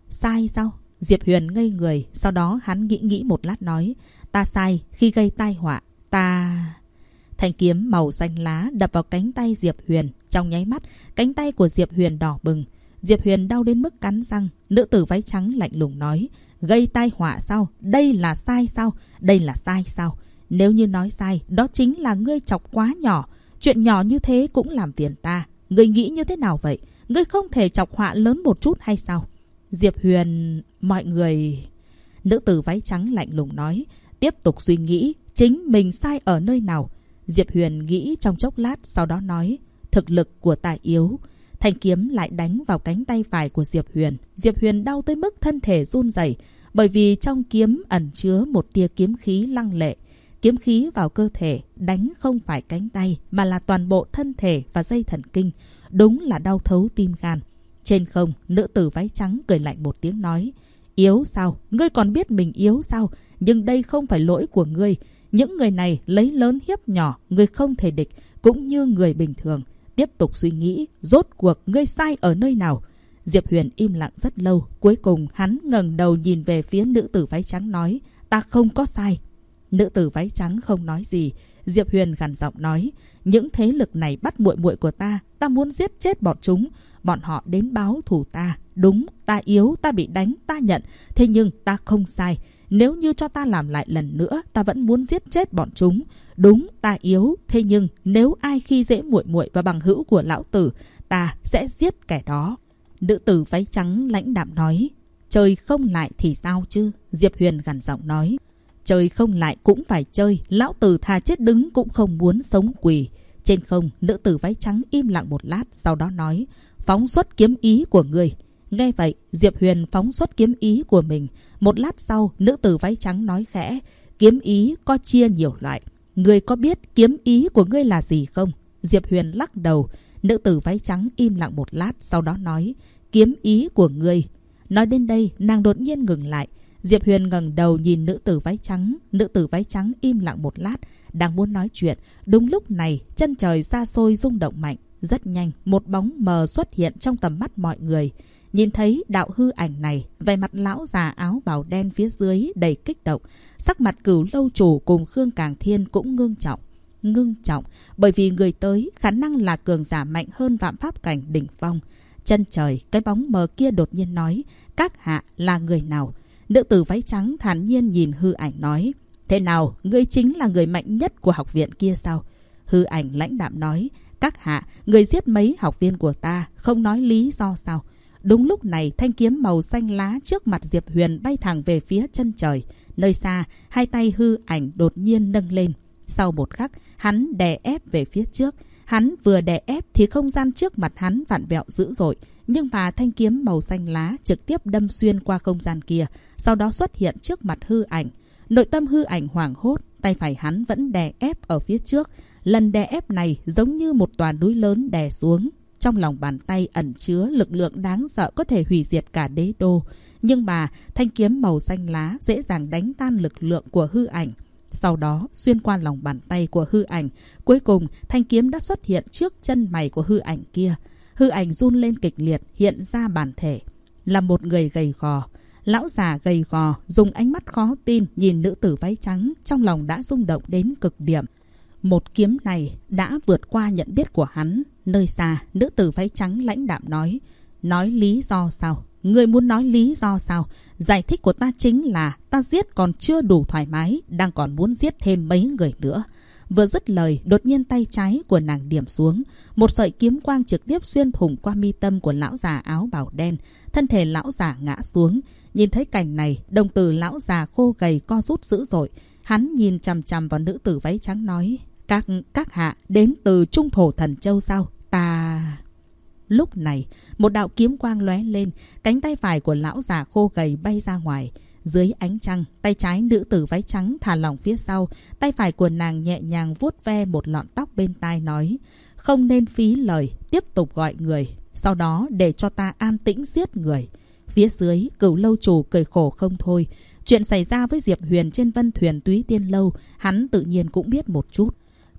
Sai sao? Diệp Huyền ngây người, sau đó hắn nghĩ một lát nói, ta sai khi gây tai họa, ta... Thanh kiếm màu xanh lá đập vào cánh tay Diệp Huyền, trong nháy mắt, cánh tay của Diệp Huyền đỏ bừng. Diệp Huyền đau đến mức cắn răng, nữ tử váy trắng lạnh lùng nói, gây tai họa sao? Đây là sai sao? Đây là sai sao? Nếu như nói sai, đó chính là ngươi chọc quá nhỏ. Chuyện nhỏ như thế cũng làm phiền ta. Ngươi nghĩ như thế nào vậy? Ngươi không thể chọc họa lớn một chút hay sao? Diệp Huyền... Mọi người... Nữ tử váy trắng lạnh lùng nói, tiếp tục suy nghĩ, chính mình sai ở nơi nào? Diệp Huyền nghĩ trong chốc lát, sau đó nói, thực lực của ta yếu. Thanh kiếm lại đánh vào cánh tay phải của Diệp Huyền. Diệp Huyền đau tới mức thân thể run rẩy, bởi vì trong kiếm ẩn chứa một tia kiếm khí lăng lệ. Kiếm khí vào cơ thể đánh không phải cánh tay mà là toàn bộ thân thể và dây thần kinh. Đúng là đau thấu tim gan. Trên không, nữ tử váy trắng cười lạnh một tiếng nói, yếu sao? Ngươi còn biết mình yếu sao? Nhưng đây không phải lỗi của ngươi. Những người này lấy lớn hiếp nhỏ, ngươi không thể địch, cũng như người bình thường. Tiếp tục suy nghĩ, rốt cuộc ngươi sai ở nơi nào? Diệp Huyền im lặng rất lâu, cuối cùng hắn ngẩng đầu nhìn về phía nữ tử váy trắng nói, ta không có sai. Nữ tử váy trắng không nói gì. Diệp Huyền gằn giọng nói, những thế lực này bắt muội muội của ta, ta muốn giết chết bọn chúng. Bọn họ đến báo thù ta. Đúng, ta yếu, ta bị đánh, ta nhận. Thế nhưng ta không sai. Nếu như cho ta làm lại lần nữa, ta vẫn muốn giết chết bọn chúng. Đúng, ta yếu. Thế nhưng nếu ai khi dễ muội muội và bằng hữu của lão tử, ta sẽ giết kẻ đó. Nữ tử váy trắng lãnh đạm nói, chơi không lại thì sao chứ? Diệp Huyền gằn giọng nói, chơi không lại cũng phải chơi. Lão tử thà chết đứng cũng không muốn sống quỳ. Trên không, nữ tử váy trắng im lặng một lát, sau đó nói, phóng xuất kiếm ý của người. Nghe vậy, Diệp Huyền phóng xuất kiếm ý của mình. Một lát sau, nữ tử váy trắng nói khẽ, kiếm ý có chia nhiều loại. Ngươi có biết kiếm ý của ngươi là gì không? Diệp Huyền lắc đầu. Nữ tử váy trắng im lặng một lát, sau đó nói, kiếm ý của ngươi. Nói đến đây, nàng đột nhiên ngừng lại. Diệp Huyền ngẩng đầu nhìn nữ tử váy trắng. Nữ tử váy trắng im lặng một lát, đang muốn nói chuyện. Đúng lúc này, chân trời xa xôi rung động mạnh. Rất nhanh, một bóng mờ xuất hiện trong tầm mắt mọi người. Nhìn thấy đạo hư ảnh này, vẻ mặt lão già áo bào đen phía dưới đầy kích động. Sắc mặt Cửu lâu chủ cùng Khương Càng Thiên cũng ngưng trọng. Ngưng trọng, bởi vì người tới khả năng là cường giả mạnh hơn vạn pháp cảnh đỉnh phong. Chân trời, cái bóng mờ kia đột nhiên nói, các hạ là người nào? Nữ tử váy trắng thản nhiên nhìn hư ảnh nói, thế nào, ngươi chính là người mạnh nhất của học viện kia sao? Hư ảnh lãnh đạm nói, các hạ, người giết mấy học viên của ta, không nói lý do sao? Đúng lúc này, thanh kiếm màu xanh lá trước mặt Diệp Huyền bay thẳng về phía chân trời. Nơi xa, hai tay hư ảnh đột nhiên nâng lên. Sau một khắc, hắn đè ép về phía trước. Hắn vừa đè ép thì không gian trước mặt hắn vặn vẹo dữ dội. Nhưng mà thanh kiếm màu xanh lá trực tiếp đâm xuyên qua không gian kia. Sau đó xuất hiện trước mặt hư ảnh. Nội tâm hư ảnh hoảng hốt, tay phải hắn vẫn đè ép ở phía trước. Lần đè ép này giống như một tòa núi lớn đè xuống. Trong lòng bàn tay ẩn chứa lực lượng đáng sợ có thể hủy diệt cả đế đô. Nhưng mà thanh kiếm màu xanh lá dễ dàng đánh tan lực lượng của hư ảnh. Sau đó xuyên qua lòng bàn tay của hư ảnh. Cuối cùng thanh kiếm đã xuất hiện trước chân mày của hư ảnh kia. Hư ảnh run lên kịch liệt, hiện ra bản thể. Là một người gầy gò. Lão già gầy gò dùng ánh mắt khó tin nhìn nữ tử váy trắng, trong lòng đã rung động đến cực điểm. Một kiếm này đã vượt qua nhận biết của hắn. Nơi xa, nữ tử váy trắng lãnh đạm nói lý do sao? Người muốn nói lý do sao? Giải thích của ta chính là ta giết còn chưa đủ thoải mái, đang còn muốn giết thêm mấy người nữa. Vừa dứt lời, đột nhiên tay trái của nàng điểm xuống. Một sợi kiếm quang trực tiếp xuyên thủng qua mi tâm của lão già áo bào đen. Thân thể lão già ngã xuống. Nhìn thấy cảnh này, đồng tử lão già khô gầy co rút dữ dội. Hắn nhìn chằm chằm vào nữ tử váy trắng nói, các hạ đến từ Trung Thổ Thần Châu sao? Ta... Lúc này, một đạo kiếm quang lóe lên, cánh tay phải của lão già khô gầy bay ra ngoài. Dưới ánh trăng, tay trái nữ tử váy trắng thả lỏng phía sau, tay phải của nàng nhẹ nhàng vuốt ve một lọn tóc bên tai nói, không nên phí lời, tiếp tục gọi người, sau đó để cho ta an tĩnh giết người. Phía dưới, Cửu lâu chủ cười khổ không thôi. Chuyện xảy ra với Diệp Huyền trên Vân Thuyền Túy Tiên Lâu, hắn tự nhiên cũng biết một chút.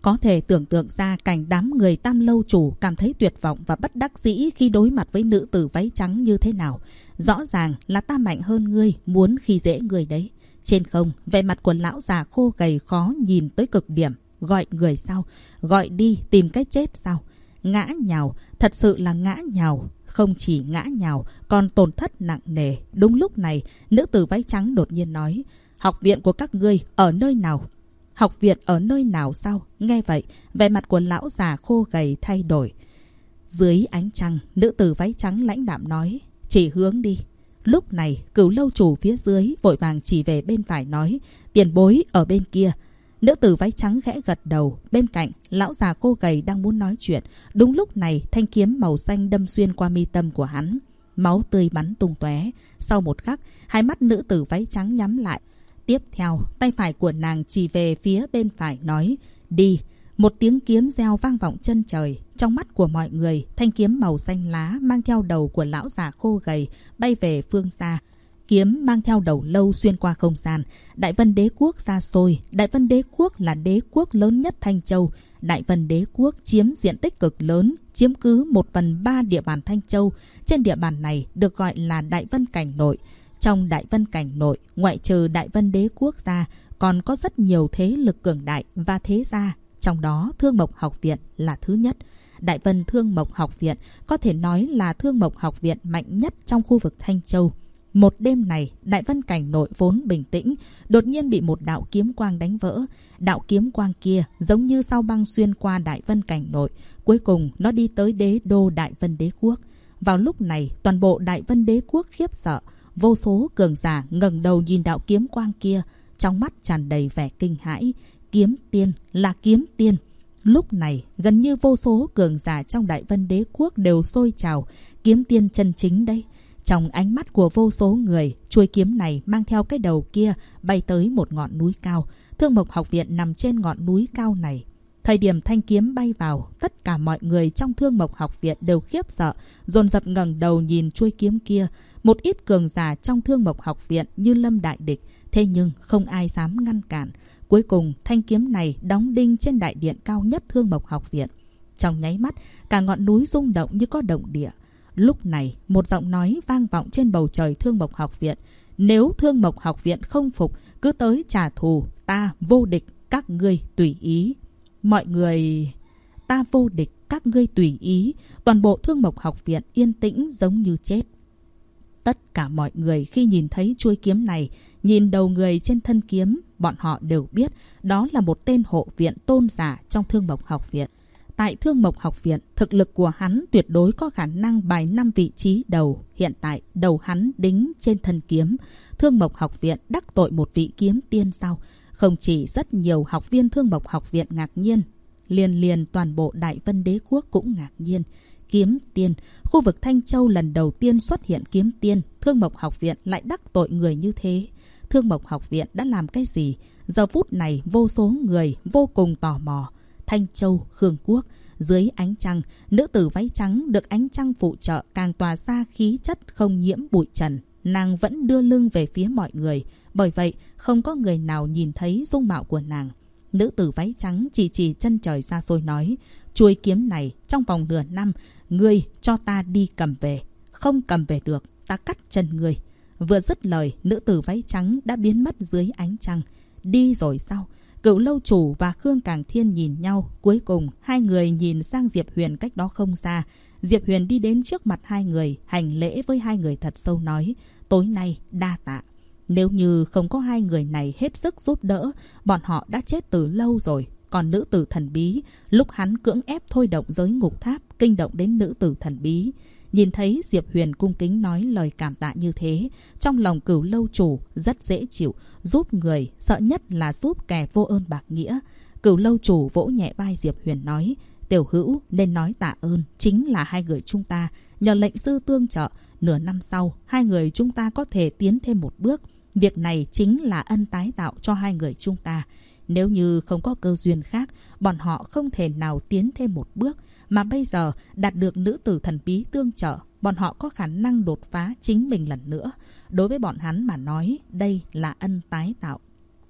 Có thể tưởng tượng ra cảnh đám người Tam lâu chủ cảm thấy tuyệt vọng và bất đắc dĩ khi đối mặt với nữ tử váy trắng như thế nào. Rõ ràng là ta mạnh hơn ngươi, muốn khi dễ ngươi đấy. Trên không, vẻ mặt của lão già khô gầy khó nhìn tới cực điểm. Gọi người sao? Gọi đi tìm cái chết sao? Ngã nhào, thật sự là ngã nhào. Không chỉ ngã nhào, còn tổn thất nặng nề. Đúng lúc này, nữ tử váy trắng đột nhiên nói: học viện của các ngươi ở nơi nào? Học viện ở nơi nào sao? Nghe vậy, vẻ mặt của lão già khô gầy thay đổi. Dưới ánh trăng, nữ tử váy trắng lãnh đạm nói: chỉ hướng đi. Lúc này, Cửu lâu chủ phía dưới vội vàng chỉ về bên phải nói: tiền bối ở bên kia. Nữ tử váy trắng khẽ gật đầu. Bên cạnh, lão già khô gầy đang muốn nói chuyện. Đúng lúc này, thanh kiếm màu xanh đâm xuyên qua mi tâm của hắn. Máu tươi bắn tung tóe. Sau một khắc, hai mắt nữ tử váy trắng nhắm lại. Tiếp theo, tay phải của nàng chỉ về phía bên phải nói: đi. Một tiếng kiếm reo vang vọng chân trời. Trong mắt của mọi người, thanh kiếm màu xanh lá mang theo đầu của lão già khô gầy bay về phương xa. Kiếm mang theo đầu lâu xuyên qua không gian. Đại Vân Đế quốc xa xôi. Đại Vân Đế quốc là đế quốc lớn nhất Thanh Châu. Đại Vân Đế quốc chiếm diện tích cực lớn, chiếm cứ 1/3 địa bàn Thanh Châu. Trên địa bàn này được gọi là Đại Vân Cảnh Nội. Trong Đại Vân Cảnh Nội, ngoại trừ Đại Vân Đế quốc ra, còn có rất nhiều thế lực cường đại và thế gia. Trong đó, Thương Mộc Học Viện là thứ nhất. Đại Vân Thương Mộc Học Viện có thể nói là Thương Mộc Học Viện mạnh nhất trong khu vực Thanh Châu. Một đêm này, Đại Vân Cảnh Nội vốn bình tĩnh, đột nhiên bị một đạo kiếm quang đánh vỡ. Đạo kiếm quang kia giống như sao băng xuyên qua Đại Vân Cảnh Nội. Cuối cùng, nó đi tới đế đô Đại Vân Đế quốc. Vào lúc này, toàn bộ Đại Vân Đế quốc khiếp sợ. Vô số cường giả ngẩng đầu nhìn đạo kiếm quang kia, trong mắt tràn đầy vẻ kinh hãi. Kiếm tiên là kiếm tiên. Lúc này, gần như vô số cường giả trong Đại Vân Đế quốc đều sôi trào. Kiếm tiên chân chính đây. Trong ánh mắt của vô số người, chuôi kiếm này mang theo cái đầu kia bay tới một ngọn núi cao. Thương Mộc Học Viện nằm trên ngọn núi cao này. Thời điểm thanh kiếm bay vào, tất cả mọi người trong Thương Mộc Học Viện đều khiếp sợ, dồn dập ngẩng đầu nhìn chuôi kiếm kia. Một ít cường giả trong Thương Mộc Học Viện như lâm đại địch, thế nhưng không ai dám ngăn cản. Cuối cùng, thanh kiếm này đóng đinh trên đại điện cao nhất Thương Mộc Học Viện. Trong nháy mắt, cả ngọn núi rung động như có động địa. Lúc này, một giọng nói vang vọng trên bầu trời Thương Mộc Học Viện. Nếu Thương Mộc Học Viện không phục, cứ tới trả thù, ta vô địch, các ngươi tùy ý. Mọi người... ta vô địch, các ngươi tùy ý. Toàn bộ Thương Mộc Học Viện yên tĩnh giống như chết. Tất cả mọi người khi nhìn thấy chuôi kiếm này, nhìn đầu người trên thân kiếm, bọn họ đều biết đó là một tên hộ viện tôn giả trong Thương Mộc Học Viện. Tại Thương Mộc Học Viện, thực lực của hắn tuyệt đối có khả năng bài 5 vị trí đầu. Hiện tại, đầu hắn đính trên thân kiếm. Thương Mộc Học Viện đắc tội một vị kiếm tiên sao? Không chỉ rất nhiều học viên Thương Mộc Học Viện ngạc nhiên, liền toàn bộ Đại Vân Đế quốc cũng ngạc nhiên. Kiếm tiên, khu vực Thanh Châu lần đầu tiên xuất hiện kiếm tiên, Thương Mộc Học Viện lại đắc tội người như thế. Thương Mộc Học Viện đã làm cái gì? Giờ phút này vô số người vô cùng tò mò. Thanh Châu, Khương Quốc, dưới ánh trăng, nữ tử váy trắng được ánh trăng phụ trợ càng tỏa ra khí chất không nhiễm bụi trần. Nàng vẫn đưa lưng về phía mọi người, bởi vậy không có người nào nhìn thấy dung mạo của nàng. Nữ tử váy trắng chỉ chân trời xa xôi nói: chuôi kiếm này trong vòng nửa năm, ngươi cho ta đi cầm về. Không cầm về được, ta cắt chân ngươi. Vừa dứt lời, nữ tử váy trắng đã biến mất dưới ánh trăng. Đi rồi sao? Cửu lâu chủ và Khương Càng Thiên nhìn nhau. Cuối cùng, hai người nhìn sang Diệp Huyền cách đó không xa. Diệp Huyền đi đến trước mặt hai người, hành lễ với hai người thật sâu nói: tối nay đa tạ. Nếu như không có hai người này hết sức giúp đỡ, bọn họ đã chết từ lâu rồi. Còn nữ tử thần bí, lúc hắn cưỡng ép thôi động giới ngục tháp, kinh động đến nữ tử thần bí. Nhìn thấy Diệp Huyền cung kính nói lời cảm tạ như thế, trong lòng Cửu lâu chủ rất dễ chịu. Giúp người, sợ nhất là giúp kẻ vô ơn bạc nghĩa. Cửu lâu chủ vỗ nhẹ vai Diệp Huyền nói: tiểu hữu nên nói tạ ơn chính là hai người chúng ta. Nhờ lệnh sư tương trợ, nửa năm sau, hai người chúng ta có thể tiến thêm một bước. Việc này chính là ân tái tạo cho hai người chúng ta. Nếu như không có cơ duyên khác, bọn họ không thể nào tiến thêm một bước. Mà bây giờ, đạt được nữ tử thần bí tương trợ, bọn họ có khả năng đột phá chính mình lần nữa. Đối với bọn hắn mà nói, đây là ân tái tạo.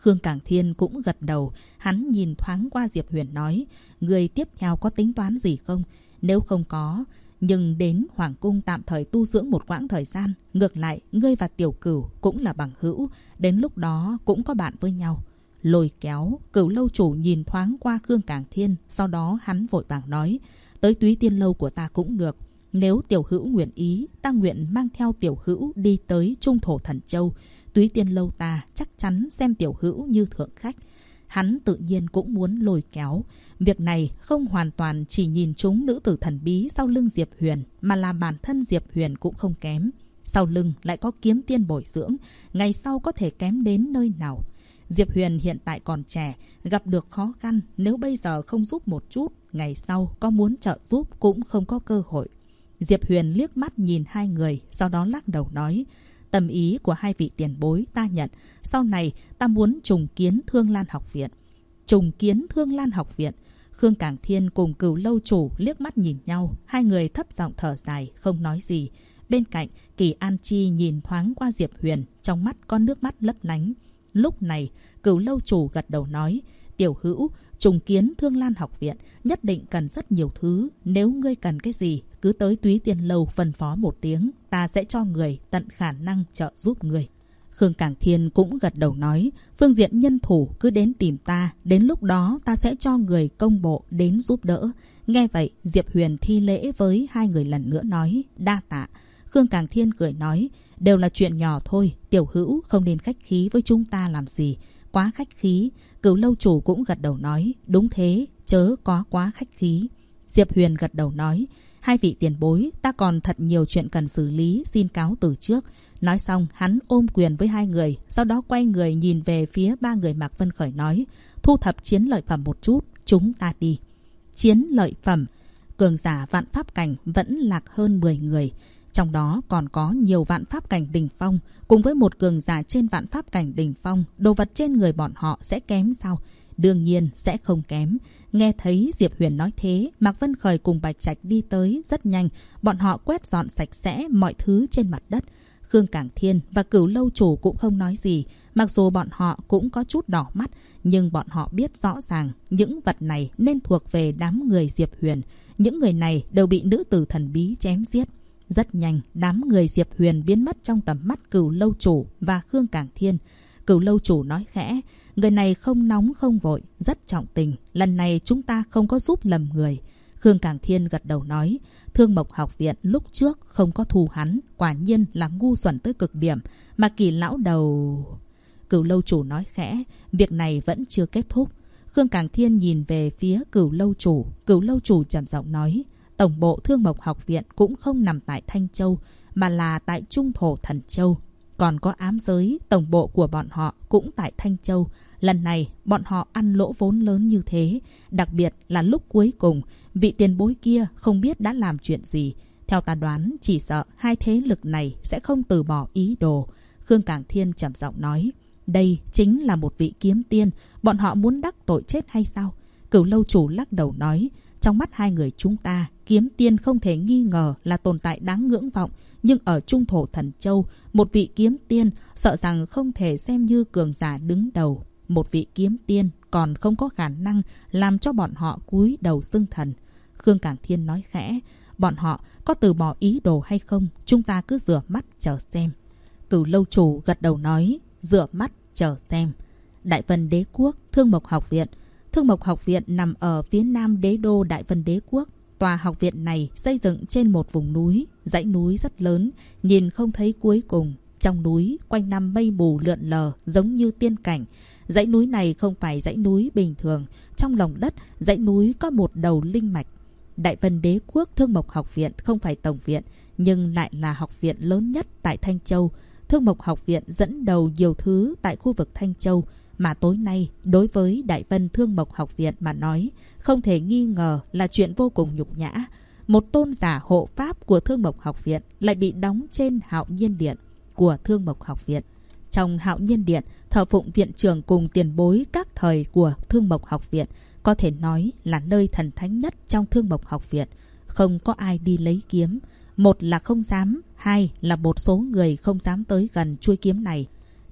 Khương Cảng Thiên cũng gật đầu, hắn nhìn thoáng qua Diệp Huyền nói, người tiếp theo có tính toán gì không? Nếu không có, nhưng đến Hoàng Cung tạm thời tu dưỡng một quãng thời gian. Ngược lại, ngươi và Tiểu Cửu cũng là bằng hữu, đến lúc đó cũng có bạn với nhau. Lôi kéo, Cửu lâu chủ nhìn thoáng qua Khương Cảng Thiên, sau đó hắn vội vàng nói, tới Túy Tiên lâu của ta cũng được. Nếu Tiểu Hữu nguyện ý, ta nguyện mang theo Tiểu Hữu đi tới Trung Thổ Thần Châu. Túy Tiên lâu ta chắc chắn xem Tiểu Hữu như thượng khách. Hắn tự nhiên cũng muốn lôi kéo. Việc này không hoàn toàn chỉ nhìn trúng nữ tử thần bí sau lưng Diệp Huyền, mà là bản thân Diệp Huyền cũng không kém. Sau lưng lại có kiếm tiên bồi dưỡng, ngày sau có thể kém đến nơi nào. Diệp Huyền hiện tại còn trẻ, gặp được khó khăn, nếu bây giờ không giúp một chút, ngày sau có muốn trợ giúp cũng không có cơ hội. Diệp Huyền liếc mắt nhìn hai người, sau đó lắc đầu nói, tâm ý của hai vị tiền bối ta nhận, sau này ta muốn trùng kiến Thương Lan học viện. Trùng kiến Thương Lan học viện. Khương Cảng Thiên cùng Cửu lâu chủ liếc mắt nhìn nhau, hai người thấp giọng thở dài, không nói gì. Bên cạnh, Kỳ An Chi nhìn thoáng qua Diệp Huyền, trong mắt có nước mắt lấp lánh. Lúc này, Cửu lâu chủ gật đầu nói, Tiểu Hữu, trùng kiến Thương Lan học viện nhất định cần rất nhiều thứ. Nếu ngươi cần cái gì, cứ tới Túy Tiên lâu phân phó một tiếng, ta sẽ cho người tận khả năng trợ giúp người. Khương Cảng Thiên cũng gật đầu nói, phương diện nhân thủ cứ đến tìm ta, đến lúc đó ta sẽ cho người công bộ đến giúp đỡ. Nghe vậy, Diệp Huyền thi lễ với hai người lần nữa nói, đa tạ. Khương Cảng Thiên cười nói, đều là chuyện nhỏ thôi, Tiểu Hữu không nên khách khí với chúng ta làm gì. Quá khách khí. Cửu lâu chủ cũng gật đầu nói, đúng thế, chớ có quá khách khí. Diệp Huyền gật đầu nói, hai vị tiền bối, ta còn thật nhiều chuyện cần xử lý, xin cáo từ trước. Nói xong, hắn ôm quyền với hai người, sau đó quay người nhìn về phía ba người Mạc Vân Khởi nói, thu thập chiến lợi phẩm một chút, chúng ta đi. Chiến lợi phẩm. Cường giả vạn pháp cảnh vẫn lạc hơn 10 người. Trong đó còn có nhiều vạn pháp cảnh đỉnh phong, cùng với một cường giả trên vạn pháp cảnh đỉnh phong, đồ vật trên người bọn họ sẽ kém sao? Đương nhiên sẽ không kém. Nghe thấy Diệp Huyền nói thế, Mạc Vân Khởi cùng Bạch Trạch đi tới rất nhanh, bọn họ quét dọn sạch sẽ mọi thứ trên mặt đất. Khương Cảng Thiên và Cửu lâu chủ cũng không nói gì, mặc dù bọn họ cũng có chút đỏ mắt, nhưng bọn họ biết rõ ràng những vật này nên thuộc về đám người Diệp Huyền. Những người này đều bị nữ tử thần bí chém giết. Rất nhanh, đám người Diệp Huyền biến mất trong tầm mắt Cửu lâu chủ và Khương Cảng Thiên. Cửu lâu chủ nói khẽ, người này không nóng không vội, rất trọng tình. Lần này chúng ta không có giúp lầm người. Khương Cảng Thiên gật đầu nói, Thương Mộc học viện lúc trước không có thù hắn, quả nhiên là ngu xuẩn tới cực điểm. Mà Kỳ lão đầu... Cửu lâu chủ nói khẽ, việc này vẫn chưa kết thúc. Khương Cảng Thiên nhìn về phía Cửu lâu chủ. Cửu lâu chủ trầm giọng nói, tổng bộ Thương Mộc học viện cũng không nằm tại Thanh Châu, mà là tại Trung Thổ Thần Châu. Còn có ám giới, tổng bộ của bọn họ cũng tại Thanh Châu. Lần này, bọn họ ăn lỗ vốn lớn như thế. Đặc biệt là lúc cuối cùng, vị tiền bối kia không biết đã làm chuyện gì. Theo ta đoán, chỉ sợ hai thế lực này sẽ không từ bỏ ý đồ. Khương Cảng Thiên trầm giọng nói, đây chính là một vị kiếm tiên. Bọn họ muốn đắc tội chết hay sao? Cửu lâu chủ lắc đầu nói, trong mắt hai người chúng ta, kiếm tiên không thể nghi ngờ là tồn tại đáng ngưỡng vọng. Nhưng ở Trung Thổ Thần Châu, một vị kiếm tiên sợ rằng không thể xem như cường giả đứng đầu. Một vị kiếm tiên còn không có khả năng làm cho bọn họ cúi đầu xưng thần. Khương Cảng Thiên nói khẽ, bọn họ có từ bỏ ý đồ hay không, chúng ta cứ rửa mắt chờ xem. Cửu lâu chủ gật đầu nói, rửa mắt chờ xem. Đại Vân Đế Quốc, Thương Mộc học viện. Thương Mộc học viện nằm ở phía nam đế đô Đại Vân Đế Quốc. Tòa học viện này xây dựng trên một vùng núi, dãy núi rất lớn, nhìn không thấy cuối cùng. Trong núi, quanh năm mây mù lượn lờ, giống như tiên cảnh. Dãy núi này không phải dãy núi bình thường. Trong lòng đất, dãy núi có một đầu linh mạch. Đại Vân Đế Quốc Thương Mộc học viện không phải tổng viện, nhưng lại là học viện lớn nhất tại Thanh Châu. Thương Mộc học viện dẫn đầu nhiều thứ tại khu vực Thanh Châu. Mà tối nay, đối với Đại Vân Thương Mộc học viện mà nói, không thể nghi ngờ là chuyện vô cùng nhục nhã. Một tôn giả hộ pháp của Thương Mộc học viện lại bị đóng trên Hạo Nhiên Điện của Thương Mộc học viện. Trong Hạo Nhiên Điện, thờ phụng viện trưởng cùng tiền bối các thời của Thương Mộc học viện, có thể nói là nơi thần thánh nhất trong Thương Mộc học viện. Không có ai đi lấy kiếm. Một là không dám, hai là một số người không dám tới gần chuôi kiếm này.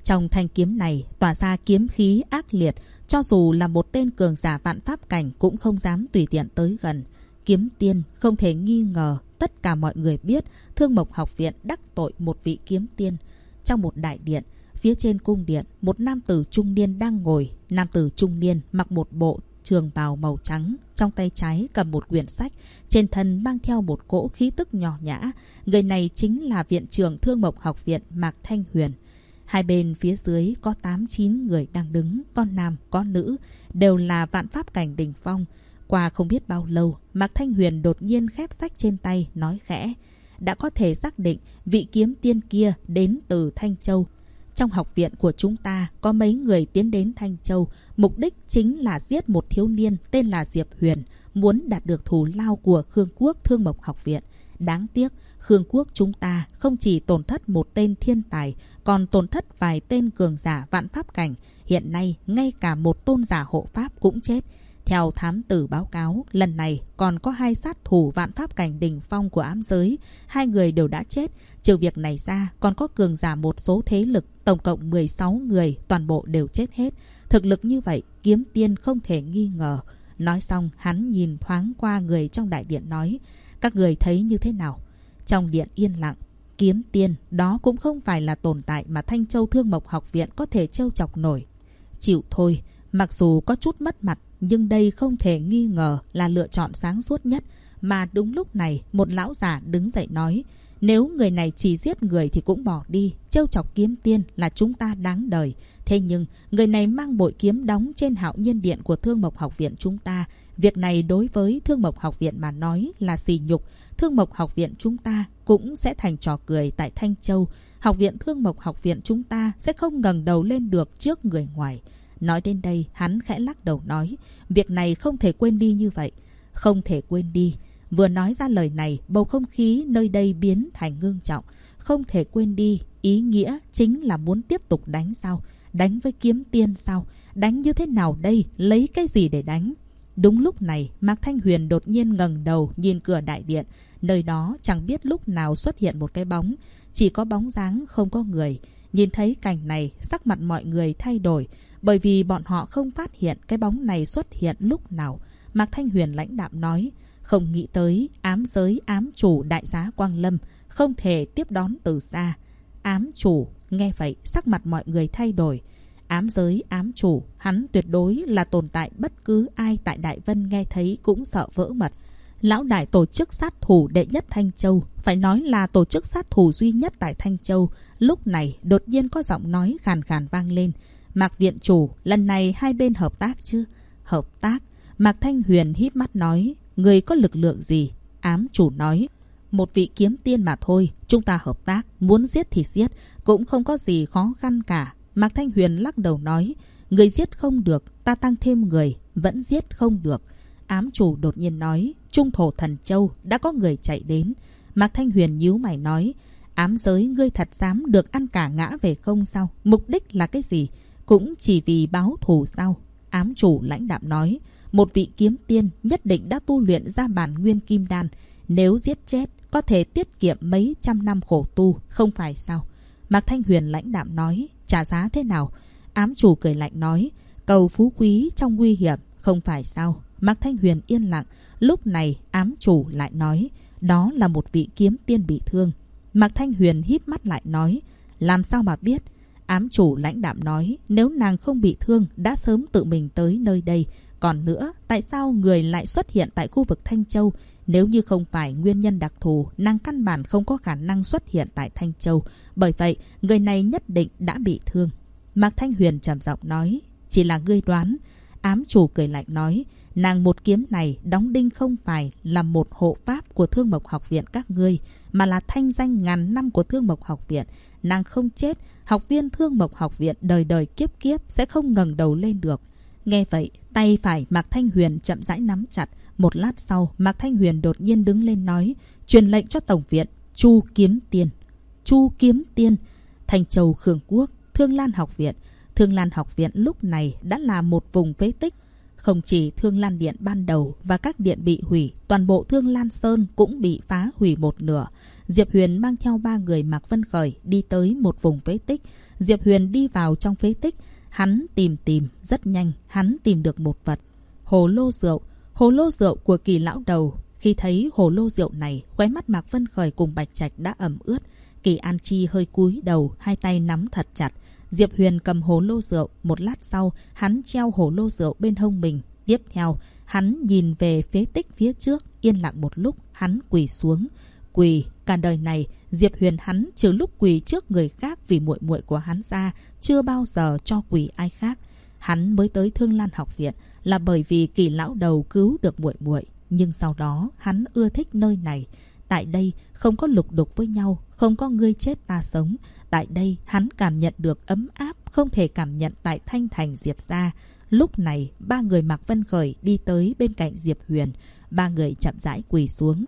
Trong thanh kiếm này tỏa ra kiếm khí ác liệt, cho dù là một tên cường giả vạn pháp cảnh cũng không dám tùy tiện tới gần. Kiếm tiên không thể nghi ngờ, tất cả mọi người biết Thương Mộc học viện đắc tội một vị kiếm tiên. Trong một đại điện, phía trên cung điện, một nam tử trung niên đang ngồi. Nam tử trung niên mặc một bộ trường bào màu trắng, trong tay trái cầm một quyển sách, trên thân mang theo một cỗ khí tức nhỏ nhã. Người này chính là viện trưởng Thương Mộc học viện Mạc Thanh Huyền. Hai bên phía dưới có 8-9 người đang đứng, có nam có nữ, đều là vạn pháp cảnh đỉnh phong. Qua không biết bao lâu, Mạc Thanh Huyền đột nhiên khép sách trên tay, nói khẽ: đã có thể xác định vị kiếm tiên kia đến từ Thanh Châu. Trong học viện của chúng ta có mấy người tiến đến Thanh Châu, mục đích chính là giết một thiếu niên tên là Diệp Huyền, muốn đạt được thù lao của Khương Quốc Thương Mộc học viện. Đáng tiếc, Khương Quốc chúng ta không chỉ tổn thất một tên thiên tài, còn tổn thất vài tên cường giả vạn pháp cảnh. Hiện nay, ngay cả một tôn giả hộ pháp cũng chết. Theo thám tử báo cáo, lần này còn có 2 sát thủ vạn pháp cảnh đỉnh phong của ám giới. 2 người đều đã chết. Trừ việc này ra, còn có cường giả một số thế lực, tổng cộng 16 người, toàn bộ đều chết hết. Thực lực như vậy, kiếm tiên không thể nghi ngờ. Nói xong, hắn nhìn thoáng qua người trong đại điện nói: các người thấy như thế nào? Trong điện yên lặng. Kiếm tiên, đó cũng không phải là tồn tại mà Thanh Châu Thương Mộc học viện có thể trêu chọc nổi. Chịu thôi, mặc dù có chút mất mặt, nhưng đây không thể nghi ngờ là lựa chọn sáng suốt nhất. Mà đúng lúc này, một lão giả đứng dậy nói: nếu người này chỉ giết người thì cũng bỏ đi, trêu chọc kiếm tiên là chúng ta đáng đời. Thế nhưng, người này mang bội kiếm đóng trên hạo nhiên điện của Thương Mộc học viện chúng ta. Việc này đối với Thương Mộc học viện mà nói là sỉ nhục. Thương Mộc học viện chúng ta cũng sẽ thành trò cười tại Thanh Châu. Học viện Thương Mộc học viện chúng ta sẽ không ngẩng đầu lên được trước người ngoài. Nói đến đây, hắn khẽ lắc đầu nói: việc này không thể quên đi như vậy. Không thể quên đi. Vừa nói ra lời này, bầu không khí nơi đây biến thành ngưng trọng. Không thể quên đi, ý nghĩa chính là muốn tiếp tục đánh sao? Đánh với kiếm tiên sao? Đánh như thế nào đây? Lấy cái gì để đánh? Đúng lúc này, Mạc Thanh Huyền đột nhiên ngẩng đầu nhìn cửa đại điện. Nơi đó chẳng biết lúc nào xuất hiện một cái bóng. Chỉ có bóng dáng không có người. Nhìn thấy cảnh này, sắc mặt mọi người thay đổi. Bởi vì bọn họ không phát hiện cái bóng này xuất hiện lúc nào. Mạc Thanh Huyền lãnh đạm nói: không nghĩ tới ám giới ám chủ Đại Giá Quang Lâm không thể tiếp đón từ xa. Ám chủ, nghe vậy sắc mặt mọi người thay đổi. Ám giới ám chủ, hắn tuyệt đối là tồn tại bất cứ ai tại Đại Vân nghe thấy cũng sợ vỡ mật. Lão đại tổ chức sát thủ đệ nhất Thanh Châu, phải nói là tổ chức sát thủ duy nhất tại Thanh Châu. Lúc này đột nhiên có giọng nói khàn khàn vang lên: Mạc viện chủ, lần này hai bên hợp tác chứ? Hợp tác? Mạc Thanh Huyền híp mắt nói: người có lực lượng gì? Ám chủ nói: một vị kiếm tiên mà thôi, chúng ta hợp tác, muốn giết thì giết, cũng không có gì khó khăn cả. Mạc Thanh Huyền lắc đầu nói: người giết không được, ta tăng thêm người, vẫn giết không được. Ám chủ đột nhiên nói: Trung Thổ Thần Châu đã có người chạy đến. Mạc Thanh Huyền nhíu mày nói: ám giới ngươi thật dám được ăn cả ngã về không sao? Mục đích là cái gì? Cũng chỉ vì báo thù sao? Ám chủ lãnh đạm nói: một vị kiếm tiên nhất định đã tu luyện ra bản nguyên kim đan. Nếu giết chết, có thể tiết kiệm mấy trăm năm khổ tu, không phải sao? Mạc Thanh Huyền lãnh đạm nói: trả giá thế nào? Ám chủ cười lạnh nói: cầu phú quý trong nguy hiểm, không phải sao? Mạc Thanh Huyền yên lặng. Lúc này ám chủ lại nói: đó là một vị kiếm tiên bị thương. Mạc Thanh Huyền híp mắt lại nói: làm sao mà biết? Ám chủ lãnh đạm nói: nếu nàng không bị thương đã sớm tự mình tới nơi đây. Còn nữa, tại sao người lại xuất hiện tại khu vực Thanh Châu? Nếu như không phải nguyên nhân đặc thù, nàng căn bản không có khả năng xuất hiện tại Thanh Châu. Bởi vậy, người này nhất định đã bị thương. Mạc Thanh Huyền trầm giọng nói: chỉ là ngươi đoán. Ám chủ cười lạnh nói: nàng một kiếm này đóng đinh không phải là một hộ pháp của Thương Mộc học viện các ngươi, mà là thanh danh ngàn năm của Thương Mộc học viện. Nàng không chết, học viên Thương Mộc học viện đời đời kiếp kiếp sẽ không ngẩng đầu lên được. Nghe vậy, tay phải Mạc Thanh Huyền chậm rãi nắm chặt. Một lát sau, Mạc Thanh Huyền đột nhiên đứng lên nói: truyền lệnh cho tổng viện Chu Kiếm Tiên. Chu Kiếm Tiên. Thanh Châu Khương Quốc, Thương Lan học viện. Thương Lan học viện lúc này đã là một vùng phế tích. Không chỉ Thương Lan Điện ban đầu và các điện bị hủy, toàn bộ Thương Lan Sơn cũng bị phá hủy một nửa. Diệp Huyền mang theo 3 người Mạc Vân Khởi đi tới một vùng phế tích. Diệp Huyền đi vào trong phế tích. Hắn tìm rất nhanh, hắn tìm được một vật. Hồ lô rượu. Hồ lô rượu của Kỳ lão đầu. Khi thấy hồ lô rượu này, khóe mắt Mạc Vân Khởi cùng Bạch Trạch đã ẩm ướt. Kỳ An Chi hơi cúi đầu, hai tay nắm thật chặt. Diệp Huyền cầm hồ lô rượu, một lát sau, hắn treo hồ lô rượu bên hông mình. Tiếp theo, hắn nhìn về phế tích phía trước, yên lặng một lúc, hắn quỳ xuống. Quỳ, cả đời này, Diệp Huyền hắn trừ lúc quỳ trước người khác vì muội muội của hắn ra, chưa bao giờ cho quỳ ai khác. Hắn mới tới Thương Lan học viện là bởi vì Kỳ lão đầu cứu được muội muội, nhưng sau đó hắn ưa thích nơi này. Tại đây không có lục đục với nhau, không có ngươi chết ta sống. Tại đây hắn cảm nhận được ấm áp không thể cảm nhận tại Thanh Thành Diệp gia. Lúc này 3 người Mạc Vân Khởi đi tới bên cạnh Diệp Huyền. 3 người chậm rãi quỳ xuống.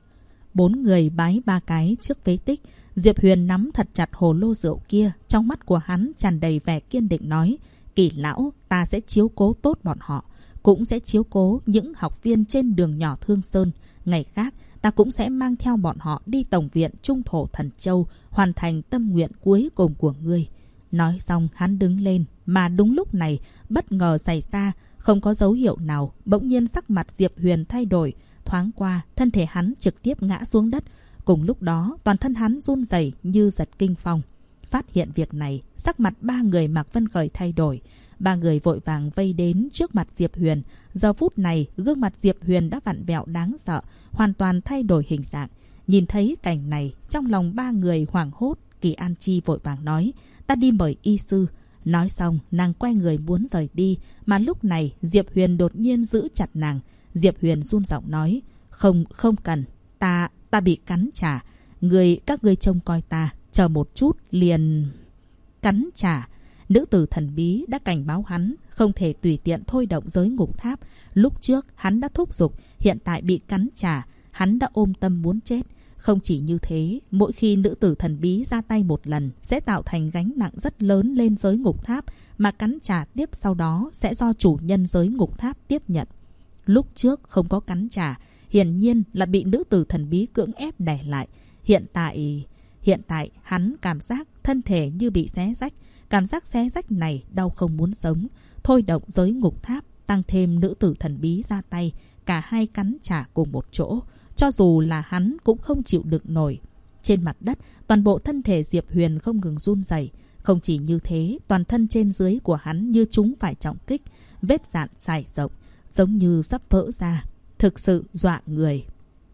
4 người bái 3 cái trước phế tích. Diệp Huyền nắm thật chặt hồ lô rượu kia. Trong mắt của hắn tràn đầy vẻ kiên định nói: Kỳ lão, ta sẽ chiếu cố tốt bọn họ, cũng sẽ chiếu cố những học viên trên đường nhỏ Thương Sơn. Ngày khác ta cũng sẽ mang theo bọn họ đi tổng viện Trung Thổ Thần Châu, hoàn thành tâm nguyện cuối cùng của ngươi. Nói xong hắn đứng lên, mà đúng lúc này bất ngờ xảy ra, không có dấu hiệu nào, bỗng nhiên sắc mặt Diệp Huyền thay đổi. Thoáng qua, thân thể hắn trực tiếp ngã xuống đất. Cùng lúc đó, toàn thân hắn run rẩy như giật kinh phong. Phát hiện việc này, sắc mặt 3 người Mạc Vân Khởi thay đổi. 3 người vội vàng vây đến trước mặt Diệp Huyền. Giờ phút này, gương mặt Diệp Huyền đã vặn vẹo đáng sợ, hoàn toàn thay đổi hình dạng. Nhìn thấy cảnh này, trong lòng 3 người hoảng hốt. Kỳ An Chi vội vàng nói: ta đi mời y sư. Nói xong, nàng quay người muốn rời đi, mà lúc này Diệp Huyền đột nhiên giữ chặt nàng. Diệp Huyền run giọng nói: Không cần, ta bị cắn trả. Các ngươi trông coi ta, chờ một chút liền... Cắn trả. Nữ tử thần bí đã cảnh báo hắn không thể tùy tiện thôi động giới ngục tháp. Lúc trước hắn đã thúc giục, hiện tại bị cắn trả, hắn đã ôm tâm muốn chết. Không chỉ như thế, mỗi khi nữ tử thần bí ra tay một lần sẽ tạo thành gánh nặng rất lớn lên giới ngục tháp, mà cắn trả tiếp sau đó sẽ do chủ nhân giới ngục tháp tiếp nhận. Lúc trước không có cắn trả, hiển nhiên là bị nữ tử thần bí cưỡng ép đè lại. Hiện tại hắn cảm giác thân thể như bị xé rách. Cảm giác xé rách này đau không muốn sống. Thôi động giới ngục tháp, tăng thêm nữ tử thần bí ra tay, cả hai cắn trả cùng một chỗ. Cho dù là hắn cũng không chịu đựng nổi. Trên mặt đất, toàn bộ thân thể Diệp Huyền không ngừng run rẩy. Không chỉ như thế, toàn thân trên dưới của hắn như chúng phải trọng kích, vết dạn trải rộng, giống như sắp vỡ ra. Thực sự dọa người.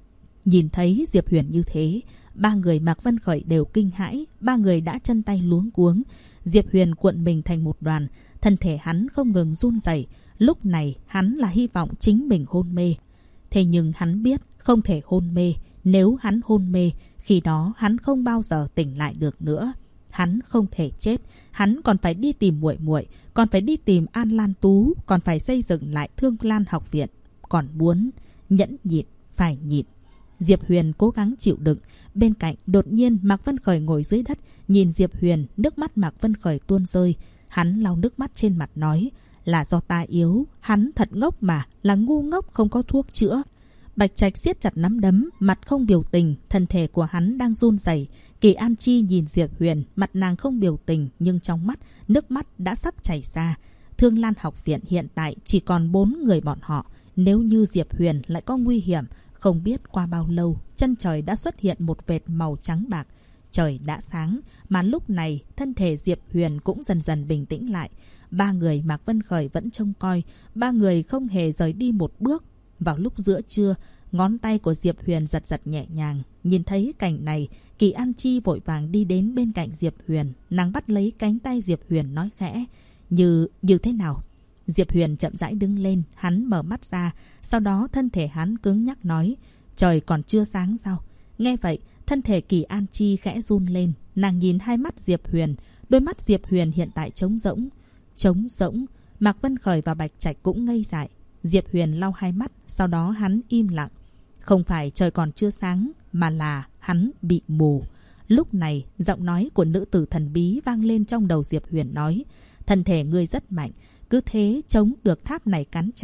Nhìn thấy Diệp Huyền như thế, 3 người Mạc Vân Khởi đều kinh hãi. 3 người đã chân tay luống cuống. Diệp Huyền cuộn mình thành một đoàn, thân thể hắn không ngừng run rẩy. Lúc này hắn là hy vọng chính mình hôn mê. Thế nhưng hắn biết không thể hôn mê. Nếu hắn hôn mê, khi đó hắn không bao giờ tỉnh lại được nữa. Hắn không thể chết. Hắn còn phải đi tìm muội muội, còn phải đi tìm An Lan Tú, còn phải xây dựng lại Thương Lan học viện. Còn muốn nhẫn nhịn, phải nhịn. Diệp Huyền cố gắng chịu đựng. Bên cạnh đột nhiên Mạc Vân Khởi ngồi dưới đất, nhìn Diệp Huyền, nước mắt Mạc Vân Khởi tuôn rơi. Hắn lau nước mắt trên mặt nói: là do ta yếu, hắn thật ngốc mà, là ngu ngốc không có thuốc chữa. Bạch Trạch siết chặt nắm đấm, mặt không biểu tình, thân thể của hắn đang run rẩy. Kỳ An Chi nhìn Diệp Huyền, mặt nàng không biểu tình, nhưng trong mắt, nước mắt đã sắp chảy ra. Thương Lan học viện hiện tại chỉ còn 4 người bọn họ. Nếu như Diệp Huyền lại có nguy hiểm, không biết qua bao lâu, chân trời đã xuất hiện một vệt màu trắng bạc. Trời đã sáng, mà lúc này thân thể Diệp Huyền cũng dần dần bình tĩnh lại. 3 người Mạc Vân Khởi vẫn trông coi, 3 người không hề rời đi một bước. Vào lúc giữa trưa, ngón tay của Diệp Huyền giật giật nhẹ nhàng. Nhìn thấy cảnh này, Kỳ An Chi vội vàng đi đến bên cạnh Diệp Huyền. Nàng bắt lấy cánh tay Diệp Huyền nói khẽ: Như thế nào? Diệp Huyền chậm rãi đứng lên, hắn mở mắt ra. Sau đó thân thể hắn cứng nhắc nói: trời còn chưa sáng sao? Nghe vậy, thân thể Kỳ An Chi khẽ run lên. Nàng nhìn hai mắt Diệp Huyền. Đôi mắt Diệp Huyền hiện tại trống rỗng. Trống rỗng. Mạc Vân Khởi và Bạch Trạch cũng ngây dại. Diệp Huyền lau hai mắt, sau đó hắn im lặng. Không phải trời còn chưa sáng, mà là hắn bị mù. Lúc này, giọng nói của nữ tử thần bí vang lên trong đầu Diệp Huyền nói: thân thể ngươi rất mạnh, cứ thế chống được tháp này cắn trả.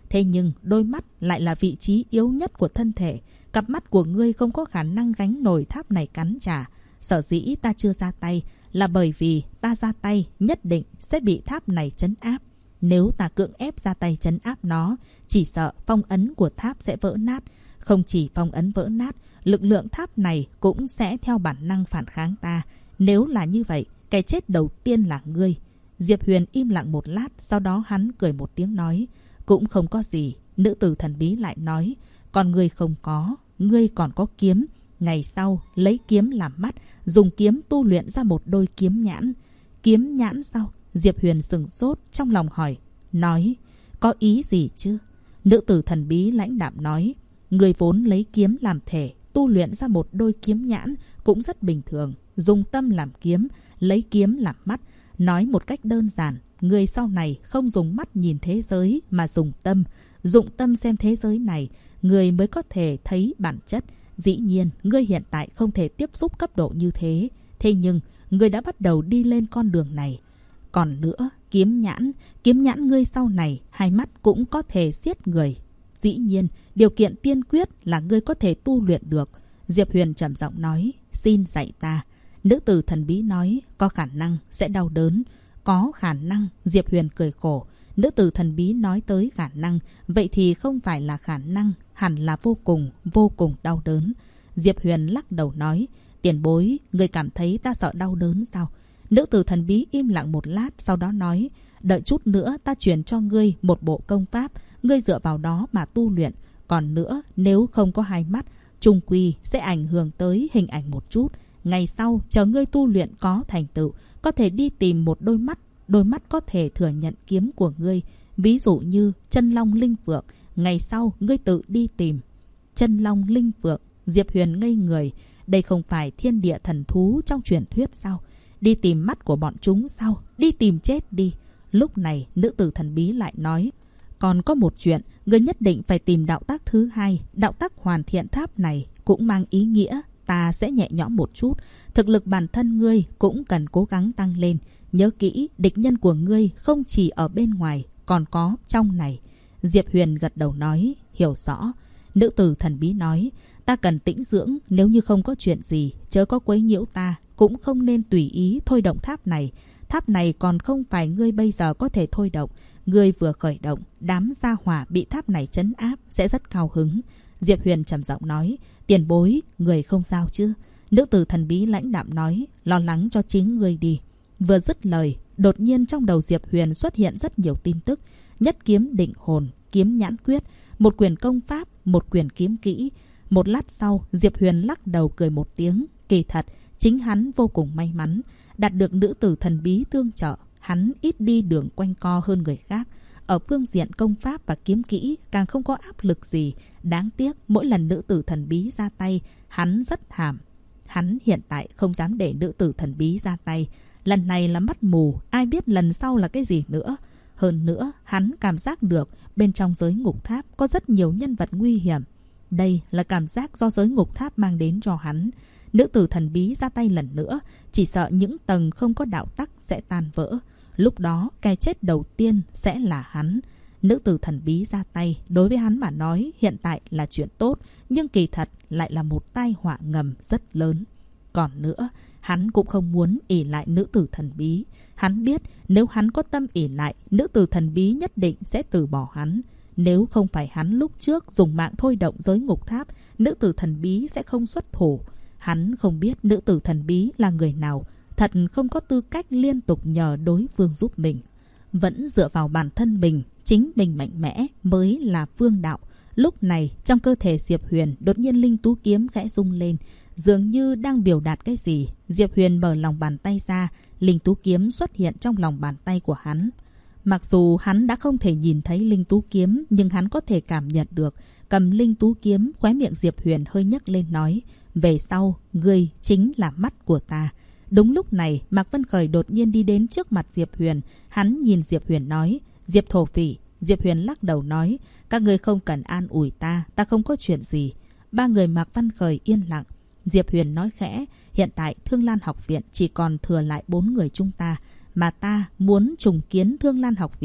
Thế nhưng đôi mắt lại là vị trí yếu nhất của thân thể. Cặp mắt của ngươi không có khả năng gánh nổi tháp này cắn trả. Sở dĩ ta chưa ra tay là bởi vì ta ra tay nhất định sẽ bị tháp này trấn áp. Nếu ta cưỡng ép ra tay trấn áp nó, chỉ sợ phong ấn của tháp sẽ vỡ nát. Không chỉ phong ấn vỡ nát, lực lượng tháp này cũng sẽ theo bản năng phản kháng ta. Nếu là như vậy, cái chết đầu tiên là ngươi. Diệp Huyền im lặng một lát, sau đó hắn cười một tiếng nói. Cũng không có gì. Nữ tử thần bí lại nói. Còn ngươi không có, ngươi còn có kiếm. Ngày sau, lấy kiếm làm mắt, dùng kiếm tu luyện ra một đôi kiếm nhãn. Kiếm nhãn sao? Diệp Huyền sừng sốt, trong lòng hỏi. Nói, có ý gì chứ? Nữ tử thần bí lãnh đạm nói. Người vốn lấy kiếm làm thể, tu luyện ra một đôi kiếm nhãn cũng rất bình thường. Dùng tâm làm kiếm, lấy kiếm làm mắt. Nói một cách đơn giản, người sau này không dùng mắt nhìn thế giới mà dùng tâm. Dụng tâm xem thế giới này, người mới có thể thấy bản chất. Dĩ nhiên, ngươi hiện tại không thể tiếp xúc cấp độ như thế. Thế nhưng, ngươi đã bắt đầu đi lên con đường này. Còn nữa, kiếm nhãn ngươi sau này, hai mắt cũng có thể giết người. Dĩ nhiên, điều kiện tiên quyết là ngươi có thể tu luyện được. Diệp Huyền trầm giọng nói, xin dạy ta. Nữ tử thần bí nói, có khả năng sẽ đau đớn. Có khả năng, Diệp Huyền cười khổ. Nữ tử thần bí nói tới khả năng, vậy thì không phải là khả năng, hẳn là vô cùng đau đớn. Diệp Huyền lắc đầu nói, tiền bối, ngươi cảm thấy ta sợ đau đớn sao? Nữ tử thần bí im lặng một lát, sau đó nói, đợi chút nữa ta truyền cho ngươi một bộ công pháp, ngươi dựa vào đó mà tu luyện. Còn nữa, nếu không có hai mắt, chung quy sẽ ảnh hưởng tới hình ảnh một chút. Ngày sau, chờ ngươi tu luyện có thành tựu, có thể đi tìm một đôi mắt có thể thừa nhận kiếm của ngươi. Ví dụ như chân long linh phượng, ngày sau ngươi tự đi tìm. Chân long linh phượng, Diệp Huyền ngây người. Đây không phải thiên địa thần thú trong truyền thuyết sao? Đi tìm mắt của bọn chúng sao? Đi tìm chết đi. Lúc này, nữ tử thần bí lại nói, còn có một chuyện, ngươi nhất định phải tìm đạo tác thứ hai. Đạo tác hoàn thiện tháp này cũng mang ý nghĩa ta sẽ nhẹ nhõm một chút. Thực lực bản thân ngươi cũng cần cố gắng tăng lên. Nhớ kỹ, địch nhân của ngươi không chỉ ở bên ngoài, còn có trong này. Diệp Huyền gật đầu nói, hiểu rõ. Nữ tử thần bí nói, ta cần tĩnh dưỡng, nếu như không có chuyện gì, chớ có quấy nhiễu ta, cũng không nên tùy ý thôi động tháp này. Tháp này còn không phải ngươi bây giờ có thể thôi động. Ngươi vừa khởi động, đám gia hỏa bị tháp này trấn áp sẽ rất cao hứng. Diệp Huyền trầm giọng nói, tiền bối, người không sao chứ? Nữ tử thần bí lãnh đạm nói, lo lắng cho chính ngươi đi. Vừa dứt lời, đột nhiên trong đầu Diệp Huyền xuất hiện rất nhiều tin tức. Nhất kiếm định hồn, kiếm nhãn quyết, một quyển công pháp, một quyển kiếm kỹ. Một lát sau, Diệp Huyền lắc đầu cười một tiếng. Kỳ thật, chính hắn vô cùng may mắn, đạt được nữ tử thần bí tương trợ. Hắn ít đi đường quanh co hơn người khác. Ở phương diện công pháp và kiếm kỹ càng không có áp lực gì. Đáng tiếc, mỗi lần nữ tử thần bí ra tay, hắn rất thảm. Hắn hiện tại không dám để nữ tử thần bí ra tay. Lần này là mắt mù, ai biết lần sau là cái gì nữa. Hơn nữa, hắn cảm giác được bên trong giới ngục tháp có rất nhiều nhân vật nguy hiểm. Đây là cảm giác do giới ngục tháp mang đến cho hắn. Nữ tử thần bí ra tay lần nữa, chỉ sợ những tầng không có đạo tắc sẽ tan vỡ. Lúc đó, cái chết đầu tiên sẽ là hắn. Nữ tử thần bí ra tay, đối với hắn mà nói hiện tại là chuyện tốt, nhưng kỳ thật lại là một tai họa ngầm rất lớn. Còn nữa, hắn cũng không muốn ỷ lại nữ tử thần bí. Hắn biết nếu hắn có tâm ỷ lại, nữ tử thần bí nhất định sẽ từ bỏ hắn. Nếu không phải hắn lúc trước dùng mạng thôi động giới ngục tháp, nữ tử thần bí sẽ không xuất thủ. Hắn không biết nữ tử thần bí là người nào, thật không có tư cách liên tục nhờ đối phương giúp mình. Vẫn dựa vào bản thân mình, chính mình mạnh mẽ mới là vương đạo. Lúc này, trong cơ thể Diệp Huyền đột nhiên linh tú kiếm khẽ rung lên, dường như đang biểu đạt cái gì. Diệp Huyền mở lòng bàn tay ra, linh tú kiếm xuất hiện trong lòng bàn tay của hắn. Mặc dù hắn đã không thể nhìn thấy linh tú kiếm, nhưng hắn có thể cảm nhận được. Cầm linh tú kiếm, khóe miệng Diệp Huyền hơi nhấc lên nói, về sau, ngươi chính là mắt của ta. Đúng lúc này, Mạc Vân Khởi đột nhiên đi đến trước mặt Diệp Huyền. Hắn nhìn Diệp Huyền nói, Diệp thổ phỉ. Diệp Huyền lắc đầu nói, các ngươi không cần an ủi ta, ta không có chuyện gì. Ba người Mạc Vân Khởi yên lặng. Diệp Huyền nói khẽ, hiện tại Thương Lan học viện chỉ còn thừa lại 4 người chúng ta. Mà ta muốn trùng kiến Thương Lan học viện,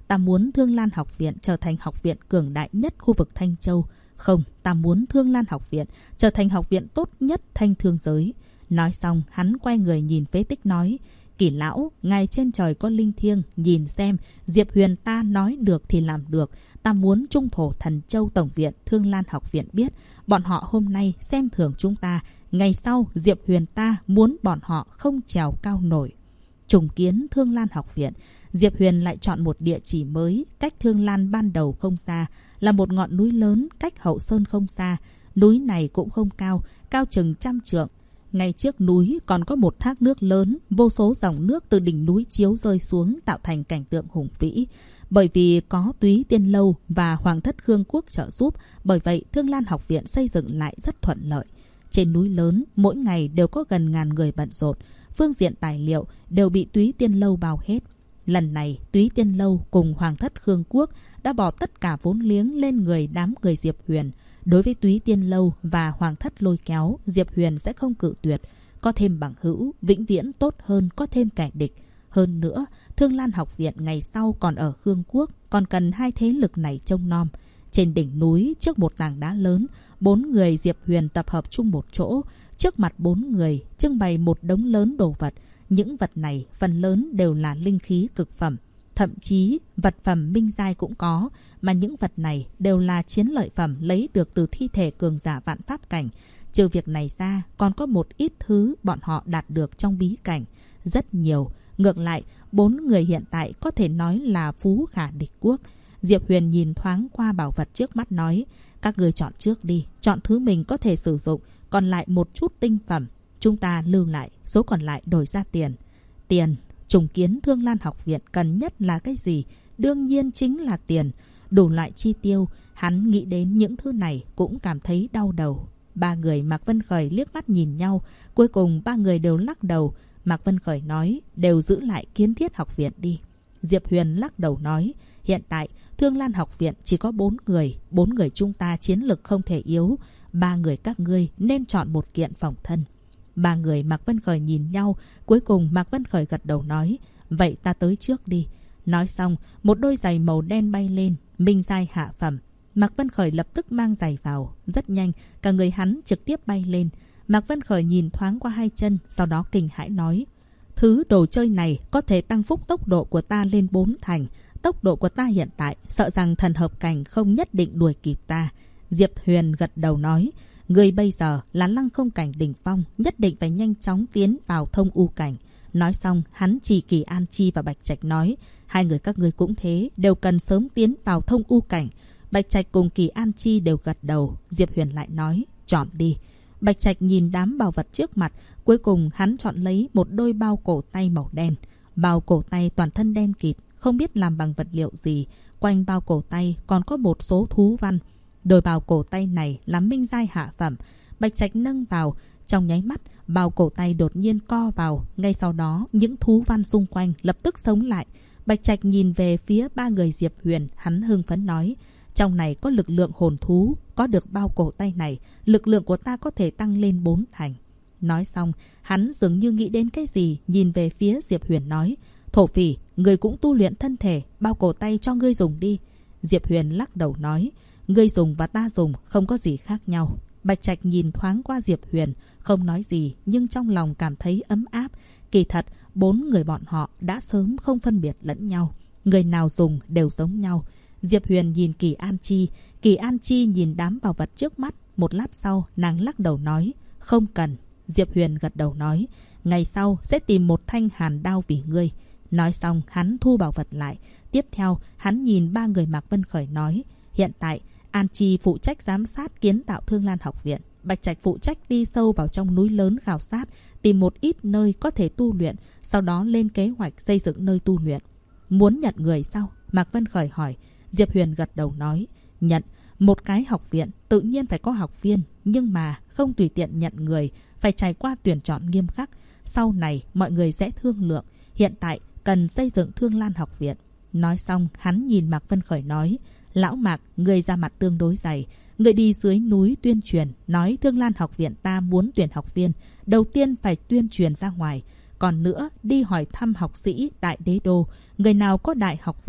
ta muốn Thương Lan học viện trở thành học viện cường đại nhất khu vực Thanh Châu. Không, ta muốn Thương Lan học viện trở thành học viện tốt nhất Thanh Thương giới. Nói xong, hắn quay người nhìn Phế Tích nói: Kỷ lão, ngài trên trời có linh thiêng, nhìn xem, Diệp Huyền ta nói được thì làm được. Ta muốn Trung Thổ Thần Châu Tổng viện, Thương Lan học viện biết, bọn họ hôm nay xem thường chúng ta, ngày sau Diệp Huyền ta muốn bọn họ không trèo cao nổi. Trùng kiến Thương Lan học viện, Diệp Huyền lại chọn một địa chỉ mới, cách Thương Lan ban đầu không xa, là một ngọn núi lớn cách Hậu Sơn không xa. Núi này cũng không cao, cao chừng 100 trượng. Ngay trước núi còn có một thác nước lớn, vô số dòng nước từ đỉnh núi chiếu rơi xuống tạo thành cảnh tượng hùng vĩ. Bởi vì có Túy Tiên Lâu và Hoàng thất Khương Quốc trợ giúp, bởi vậy Thương Lan học viện xây dựng lại rất thuận lợi. Trên núi lớn, mỗi ngày đều có gần ngàn người bận rộn. Phương diện tài liệu đều bị Túy Tiên Lâu bao hết. Lần này, Túy Tiên Lâu cùng Hoàng thất Khương Quốc đã bỏ tất cả vốn liếng lên người đám người Diệp Huyền. Đối với Túy Tiên Lâu và Hoàng thất lôi kéo, Diệp Huyền sẽ không cự tuyệt. Có thêm bằng hữu, vĩnh viễn tốt hơn có thêm kẻ địch. Hơn nữa, Thương Lan học viện ngày sau còn ở Khương Quốc, còn cần hai thế lực này trông nom. Trên đỉnh núi, trước một tảng đá lớn, 4 người Diệp Huyền tập hợp chung một chỗ. Trước mặt 4 người, trưng bày một đống lớn đồ vật. Những vật này phần lớn đều là linh khí cực phẩm. Thậm chí vật phẩm minh giai cũng có, mà những vật này đều là chiến lợi phẩm lấy được từ thi thể cường giả vạn pháp cảnh. Trừ việc này ra, còn có một ít thứ bọn họ đạt được trong bí cảnh. Rất nhiều. Ngược lại, 4 người hiện tại có thể nói là phú khả địch quốc. Diệp Huyền nhìn thoáng qua bảo vật trước mắt nói: Các người chọn trước đi, chọn thứ mình có thể sử dụng, còn lại một chút tinh phẩm. Chúng ta lưu lại, số còn lại đổi ra tiền. Tiền. Trùng kiến Thương Lan học viện cần nhất là cái gì? Đương nhiên chính là tiền. Đủ loại chi tiêu, hắn nghĩ đến những thứ này cũng cảm thấy đau đầu. 3 người Mạc Vân Khởi liếc mắt nhìn nhau, cuối cùng 3 người đều lắc đầu. Mạc Vân Khởi nói: Đều giữ lại Kiến Thiết học viện đi. Diệp Huyền lắc đầu nói: Hiện tại Thương Lan học viện chỉ có 4 người, 4 người chúng ta chiến lực không thể yếu. 3 người các ngươi nên chọn một kiện phòng thân. 3 người Mạc Vân Khởi nhìn nhau, cuối cùng Mạc Vân Khởi gật đầu nói: Vậy ta tới trước đi. Nói xong, một đôi giày màu đen bay lên, minh giai hạ phẩm. Mạc Vân Khởi lập tức mang giày vào, rất nhanh, cả người hắn trực tiếp bay lên. Mạc Vân Khởi nhìn thoáng qua 2 chân, sau đó kinh hãi nói: Thứ đồ chơi này có thể tăng phúc tốc độ của ta lên 4 thành. Tốc độ của ta hiện tại, sợ rằng thần hợp cảnh không nhất định đuổi kịp ta. Diệp Huyền gật đầu nói: Người bây giờ là lăng không cảnh đỉnh phong, nhất định phải nhanh chóng tiến vào thông u cảnh. Nói xong, hắn chỉ Kỳ An Chi và Bạch Trạch nói: Hai người các ngươi cũng thế, đều cần sớm tiến vào thông u cảnh. Bạch Trạch cùng Kỳ An Chi đều gật đầu. Diệp Huyền lại nói: Chọn đi. Bạch Trạch nhìn đám bảo vật trước mặt, cuối cùng hắn chọn lấy một đôi bao cổ tay màu đen. Bao cổ tay toàn thân đen kịt, không biết làm bằng vật liệu gì. Quanh bao cổ tay còn có một số thú văn. Đôi bao cổ tay này là minh giai hạ phẩm. Bạch Trạch nâng vào, trong nháy mắt, bao cổ tay đột nhiên co vào. Ngay sau đó, những thú văn xung quanh lập tức sống lại. Bạch Trạch nhìn về phía 3 người Diệp Huyền, hắn hưng phấn nói: Trong này có lực lượng hồn thú, có được bao cổ tay này, lực lượng của ta có thể tăng lên 4 thành. Nói xong, hắn dường như nghĩ đến cái gì, nhìn về phía Diệp Huyền nói: Thổ phỉ, người cũng tu luyện thân thể, bao cổ tay cho ngươi dùng đi. Diệp Huyền lắc đầu nói: Ngươi dùng và ta dùng không có gì khác nhau. Bạch Trạch nhìn thoáng qua Diệp Huyền, không nói gì nhưng trong lòng cảm thấy ấm áp. Kỳ thật, 4 người bọn họ đã sớm không phân biệt lẫn nhau. Người nào dùng đều giống nhau. Diệp Huyền nhìn Kỳ An Chi. Kỳ An Chi nhìn đám bảo vật trước mắt. Một lát sau, nàng lắc đầu nói: Không cần. Diệp Huyền gật đầu nói: Ngày sau sẽ tìm một thanh hàn đao vì ngươi. Nói xong, hắn thu bảo vật lại. Tiếp theo, hắn nhìn 3 người Mạc Vân Khởi nói: Hiện tại, An Chi phụ trách giám sát kiến tạo Thương Lan học viện. Bạch Trạch phụ trách đi sâu vào trong núi lớn khảo sát, tìm một ít nơi có thể tu luyện, sau đó lên kế hoạch xây dựng nơi tu luyện. Muốn nhận người sao? Mạc Vân Khởi hỏi. Diệp Huyền gật đầu nói: Nhận. Một cái học viện tự nhiên phải có học viên, nhưng mà không tùy tiện nhận người, phải trải qua tuyển chọn nghiêm khắc. Sau này mọi người sẽ thương lượng. Hiện tại cần xây dựng Thương Lan học viện. Nói xong, hắn nhìn Mạc Vân Khởi nói: Lão Mạc, người ra mặt tương đối dày. Người đi dưới núi tuyên truyền, nói Thương Lan học viện ta muốn tuyển học viên. Đầu tiên phải tuyên truyền ra ngoài. Còn nữa, đi hỏi thăm học sĩ tại đế đô. Người nào có đại học vấn,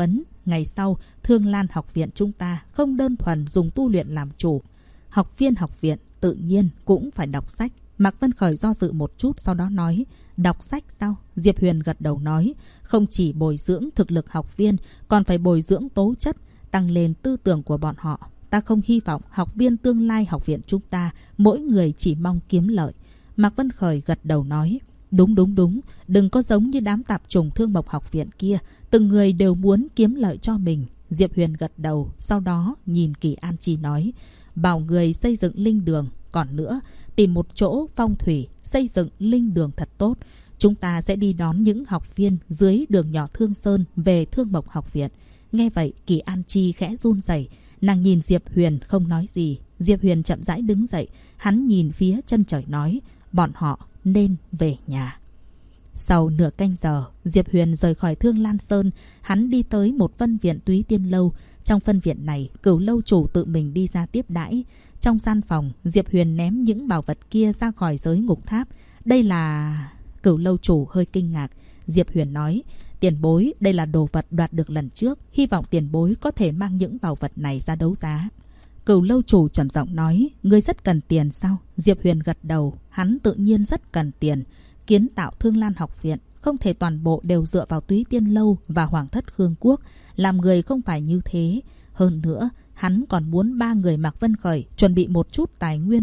ngày sau Thương Lan học viện chúng ta không đơn thuần dùng tu luyện làm chủ. Học viên học viện tự nhiên cũng phải đọc sách. Mạc Vân Khởi do dự một chút sau đó nói, đọc sách sao? Diệp Huyền gật đầu nói, không chỉ bồi dưỡng thực lực học viên, còn phải bồi dưỡng tố chất, tăng lên tư tưởng của bọn họ. Ta không hy vọng học viên tương lai học viện chúng ta mỗi người chỉ mong kiếm lợi. Mạc Vân Khởi gật đầu nói, đúng, đừng có giống như đám tạp chủng Thương Mộc học viện kia, từng người đều muốn kiếm lợi cho mình. Diệp Huyền gật đầu, sau đó nhìn Kỳ An Chi nói, bảo người xây dựng linh đường, còn nữa, tìm một chỗ phong thủy, xây dựng linh đường thật tốt. Chúng ta sẽ đi đón những học viên dưới đường nhỏ Thương Sơn về Thương Mộc học viện. Nghe vậy, Kỳ An Chi khẽ run rẩy, nàng nhìn Diệp Huyền không nói gì. Diệp Huyền chậm rãi đứng dậy, hắn nhìn phía chân trời nói, bọn họ nên về nhà. Sau nửa canh giờ, Diệp Huyền rời khỏi Thương Lan Sơn, hắn đi tới một phân viện Túy Tiên Lâu. Trong phân viện này, Cửu lâu chủ tự mình đi ra tiếp đãi. Trong gian phòng, Diệp Huyền ném những bảo vật kia ra khỏi giới ngục tháp. Đây là... Cửu lâu chủ hơi kinh ngạc. Diệp Huyền nói, tiền bối, đây là đồ vật đoạt được lần trước. Hy vọng tiền bối có thể mang những bảo vật này ra đấu giá. Cửu lâu chủ trầm giọng nói, ngươi rất cần tiền sao? Diệp Huyền gật đầu, hắn tự nhiên rất cần tiền. Kiến tạo Thương Lan học viện không thể toàn bộ đều dựa vào Túy Tiên Lâu và Hoàng thất Khương Quốc. Làm người không phải như thế. Hơn nữa, hắn còn muốn 3 người Mạc Vân Khởi chuẩn bị một chút tài nguyên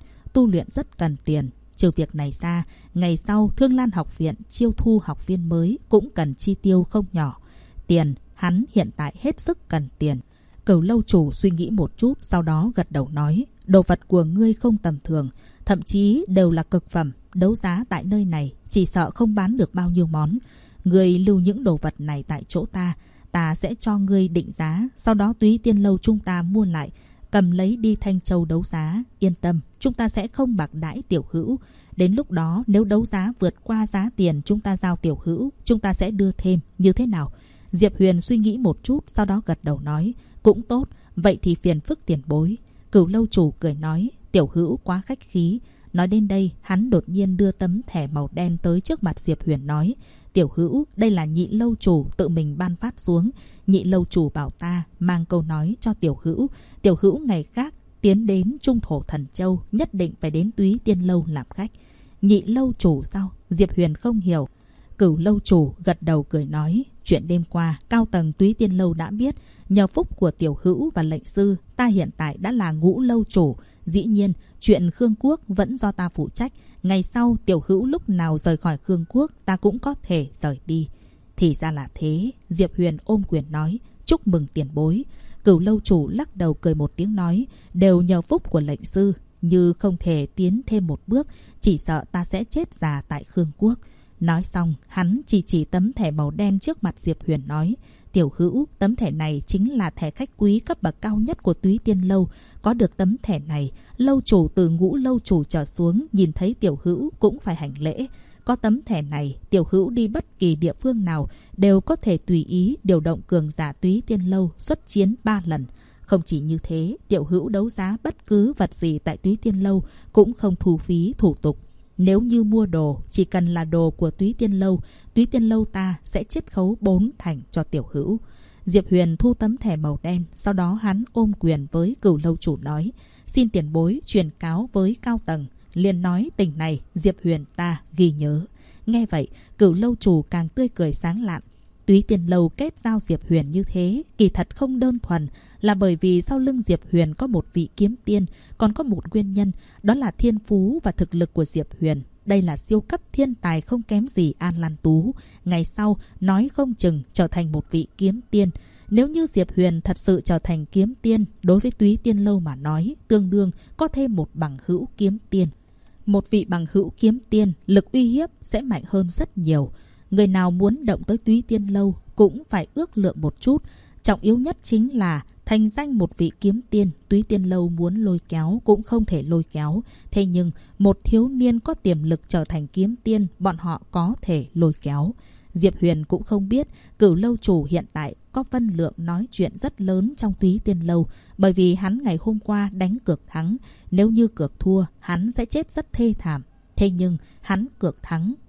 tu luyện rất cần tiền. Trừ việc này ra, ngày sau Thương Lan học viện chiêu thu học viên mới cũng cần chi tiêu không nhỏ. Tiền, hắn hiện tại hết sức cần tiền. Cửu lâu chủ suy nghĩ một chút, sau đó gật đầu nói, đồ vật của ngươi không tầm thường, thậm chí đều là cực phẩm, đấu giá tại nơi này chỉ sợ không bán được bao nhiêu món. Ngươi lưu những đồ vật này tại chỗ ta sẽ cho ngươi định giá, sau đó Túy Tiên Lâu chúng ta mua lại, cầm lấy đi Thanh Châu đấu giá. Yên tâm, chúng ta sẽ không bạc đãi tiểu hữu. Đến lúc đó nếu đấu giá vượt qua giá tiền chúng ta giao tiểu hữu, chúng ta sẽ đưa thêm, như thế nào? Diệp Huyền suy nghĩ một chút, sau đó gật đầu nói, cũng tốt, vậy thì phiền phức tiền bối. Cửu lâu chủ cười nói, tiểu hữu quá khách khí. Nói đến đây, hắn đột nhiên đưa tấm thẻ màu đen tới trước mặt Diệp Huyền nói, tiểu hữu, đây là Nhị lâu chủ tự mình ban phát xuống. Nhị lâu chủ bảo ta mang câu nói cho tiểu hữu ngày khác tiến đến Trung Thổ Thần Châu nhất định phải đến Túy Tiên Lâu làm khách. Nhị lâu chủ sao? Diệp Huyền không hiểu. Cửu lâu chủ gật đầu cười nói, chuyện đêm qua cao tầng Túy Tiên Lâu đã biết, nhờ phúc của tiểu hữu và lệnh sư, ta hiện tại đã là Ngũ lâu chủ. Dĩ nhiên, chuyện Khương Quốc vẫn do ta phụ trách. Ngày sau tiểu hữu lúc nào rời khỏi Khương Quốc, ta cũng có thể rời đi. Thì ra là thế. Diệp Huyền ôm quyền nói, chúc mừng tiền bối. Cửu lâu chủ lắc đầu cười một tiếng nói, đều nhờ phúc của lệnh sư, như không thể tiến thêm một bước, chỉ sợ ta sẽ chết già tại Khương Quốc. Nói xong, hắn chỉ tấm thẻ màu đen trước mặt Diệp Huyền nói, tiểu hữu, tấm thẻ này chính là thẻ khách quý cấp bậc cao nhất của Túy Tiên Lâu. Có được tấm thẻ này, lâu chủ từ Ngũ lâu chủ trở xuống nhìn thấy tiểu hữu cũng phải hành lễ. Có tấm thẻ này, tiểu hữu đi bất kỳ địa phương nào đều có thể tùy ý điều động cường giả Túy Tiên Lâu xuất chiến 3 lần. Không chỉ như thế, tiểu hữu đấu giá bất cứ vật gì tại Túy Tiên Lâu cũng không thu phí thủ tục. Nếu như mua đồ, chỉ cần là đồ của Túy Tiên Lâu ta sẽ chiết khấu 4 thành cho tiểu hữu. Diệp Huyền thu tấm thẻ màu đen, sau đó hắn ôm quyền với Cửu lâu chủ nói, xin tiền bối truyền cáo với cao tầng. Liền nói tình này Diệp Huyền ta ghi nhớ. Nghe vậy, Cửu lâu chủ càng tươi cười sáng lạn. Túy Tiên Lâu kết giao Diệp Huyền như thế, kỳ thật không đơn thuần là bởi vì sau lưng Diệp Huyền có một vị kiếm tiên, còn có một nguyên nhân, đó là thiên phú và thực lực của Diệp Huyền. Đây là siêu cấp thiên tài không kém gì An Lan Tú. Ngày sau, nói không chừng trở thành một vị kiếm tiên. Nếu như Diệp Huyền thật sự trở thành kiếm tiên, đối với Túy Tiên Lâu mà nói, tương đương có thêm một bằng hữu kiếm tiên. Một vị bằng hữu kiếm tiên, lực uy hiếp sẽ mạnh hơn rất nhiều. Người nào muốn động tới Túy Tiên Lâu cũng phải ước lượng một chút. Trọng yếu nhất chính là thành danh một vị kiếm tiên, Túy Tiên Lâu muốn lôi kéo cũng không thể lôi kéo. Thế nhưng, một thiếu niên có tiềm lực trở thành kiếm tiên, bọn họ có thể lôi kéo. Diệp Huyền cũng không biết Cửu lâu chủ hiện tại có phân lượng nói chuyện rất lớn trong Túy Tiên Lâu, bởi vì hắn ngày hôm qua đánh cược thắng. Nếu như cược thua, hắn sẽ chết rất thê thảm. Thế nhưng, hắn cược thắng,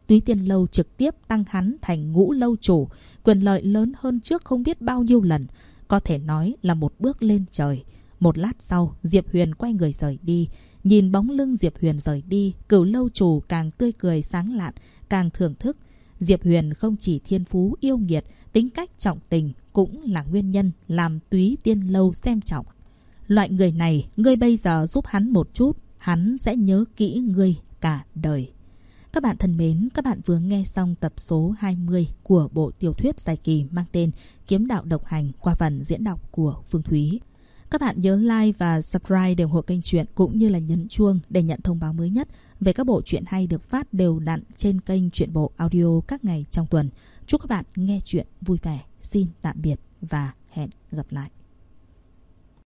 Túy Tiên Lâu trực tiếp tăng hắn thành ngũ lâu chủ, quyền lợi lớn hơn trước không biết bao nhiêu lần, có thể nói là một bước lên trời. Một lát sau, Diệp Huyền quay người rời đi. Nhìn bóng lưng Diệp Huyền rời đi, Cửu lâu chủ càng tươi cười sáng lạn, càng thưởng thức. Diệp Huyền không chỉ thiên phú yêu nghiệt, tính cách trọng tình cũng là nguyên nhân làm Túy Tiên Lâu xem trọng. Loại người này, ngươi bây giờ giúp hắn một chút, hắn sẽ nhớ kỹ ngươi cả đời. Các bạn thân mến, các bạn vừa nghe xong tập số 20 của bộ tiểu thuyết dài kỳ mang tên Kiếm đạo độc hành qua phần diễn đọc của Phương Thúy. Các bạn nhớ like và subscribe để ủng hộ kênh truyện cũng như là nhấn chuông để nhận thông báo mới nhất về các bộ truyện hay được phát đều đặn trên kênh Truyện Bộ Audio các ngày trong tuần. Chúc các bạn nghe truyện vui vẻ. Xin tạm biệt và hẹn gặp lại.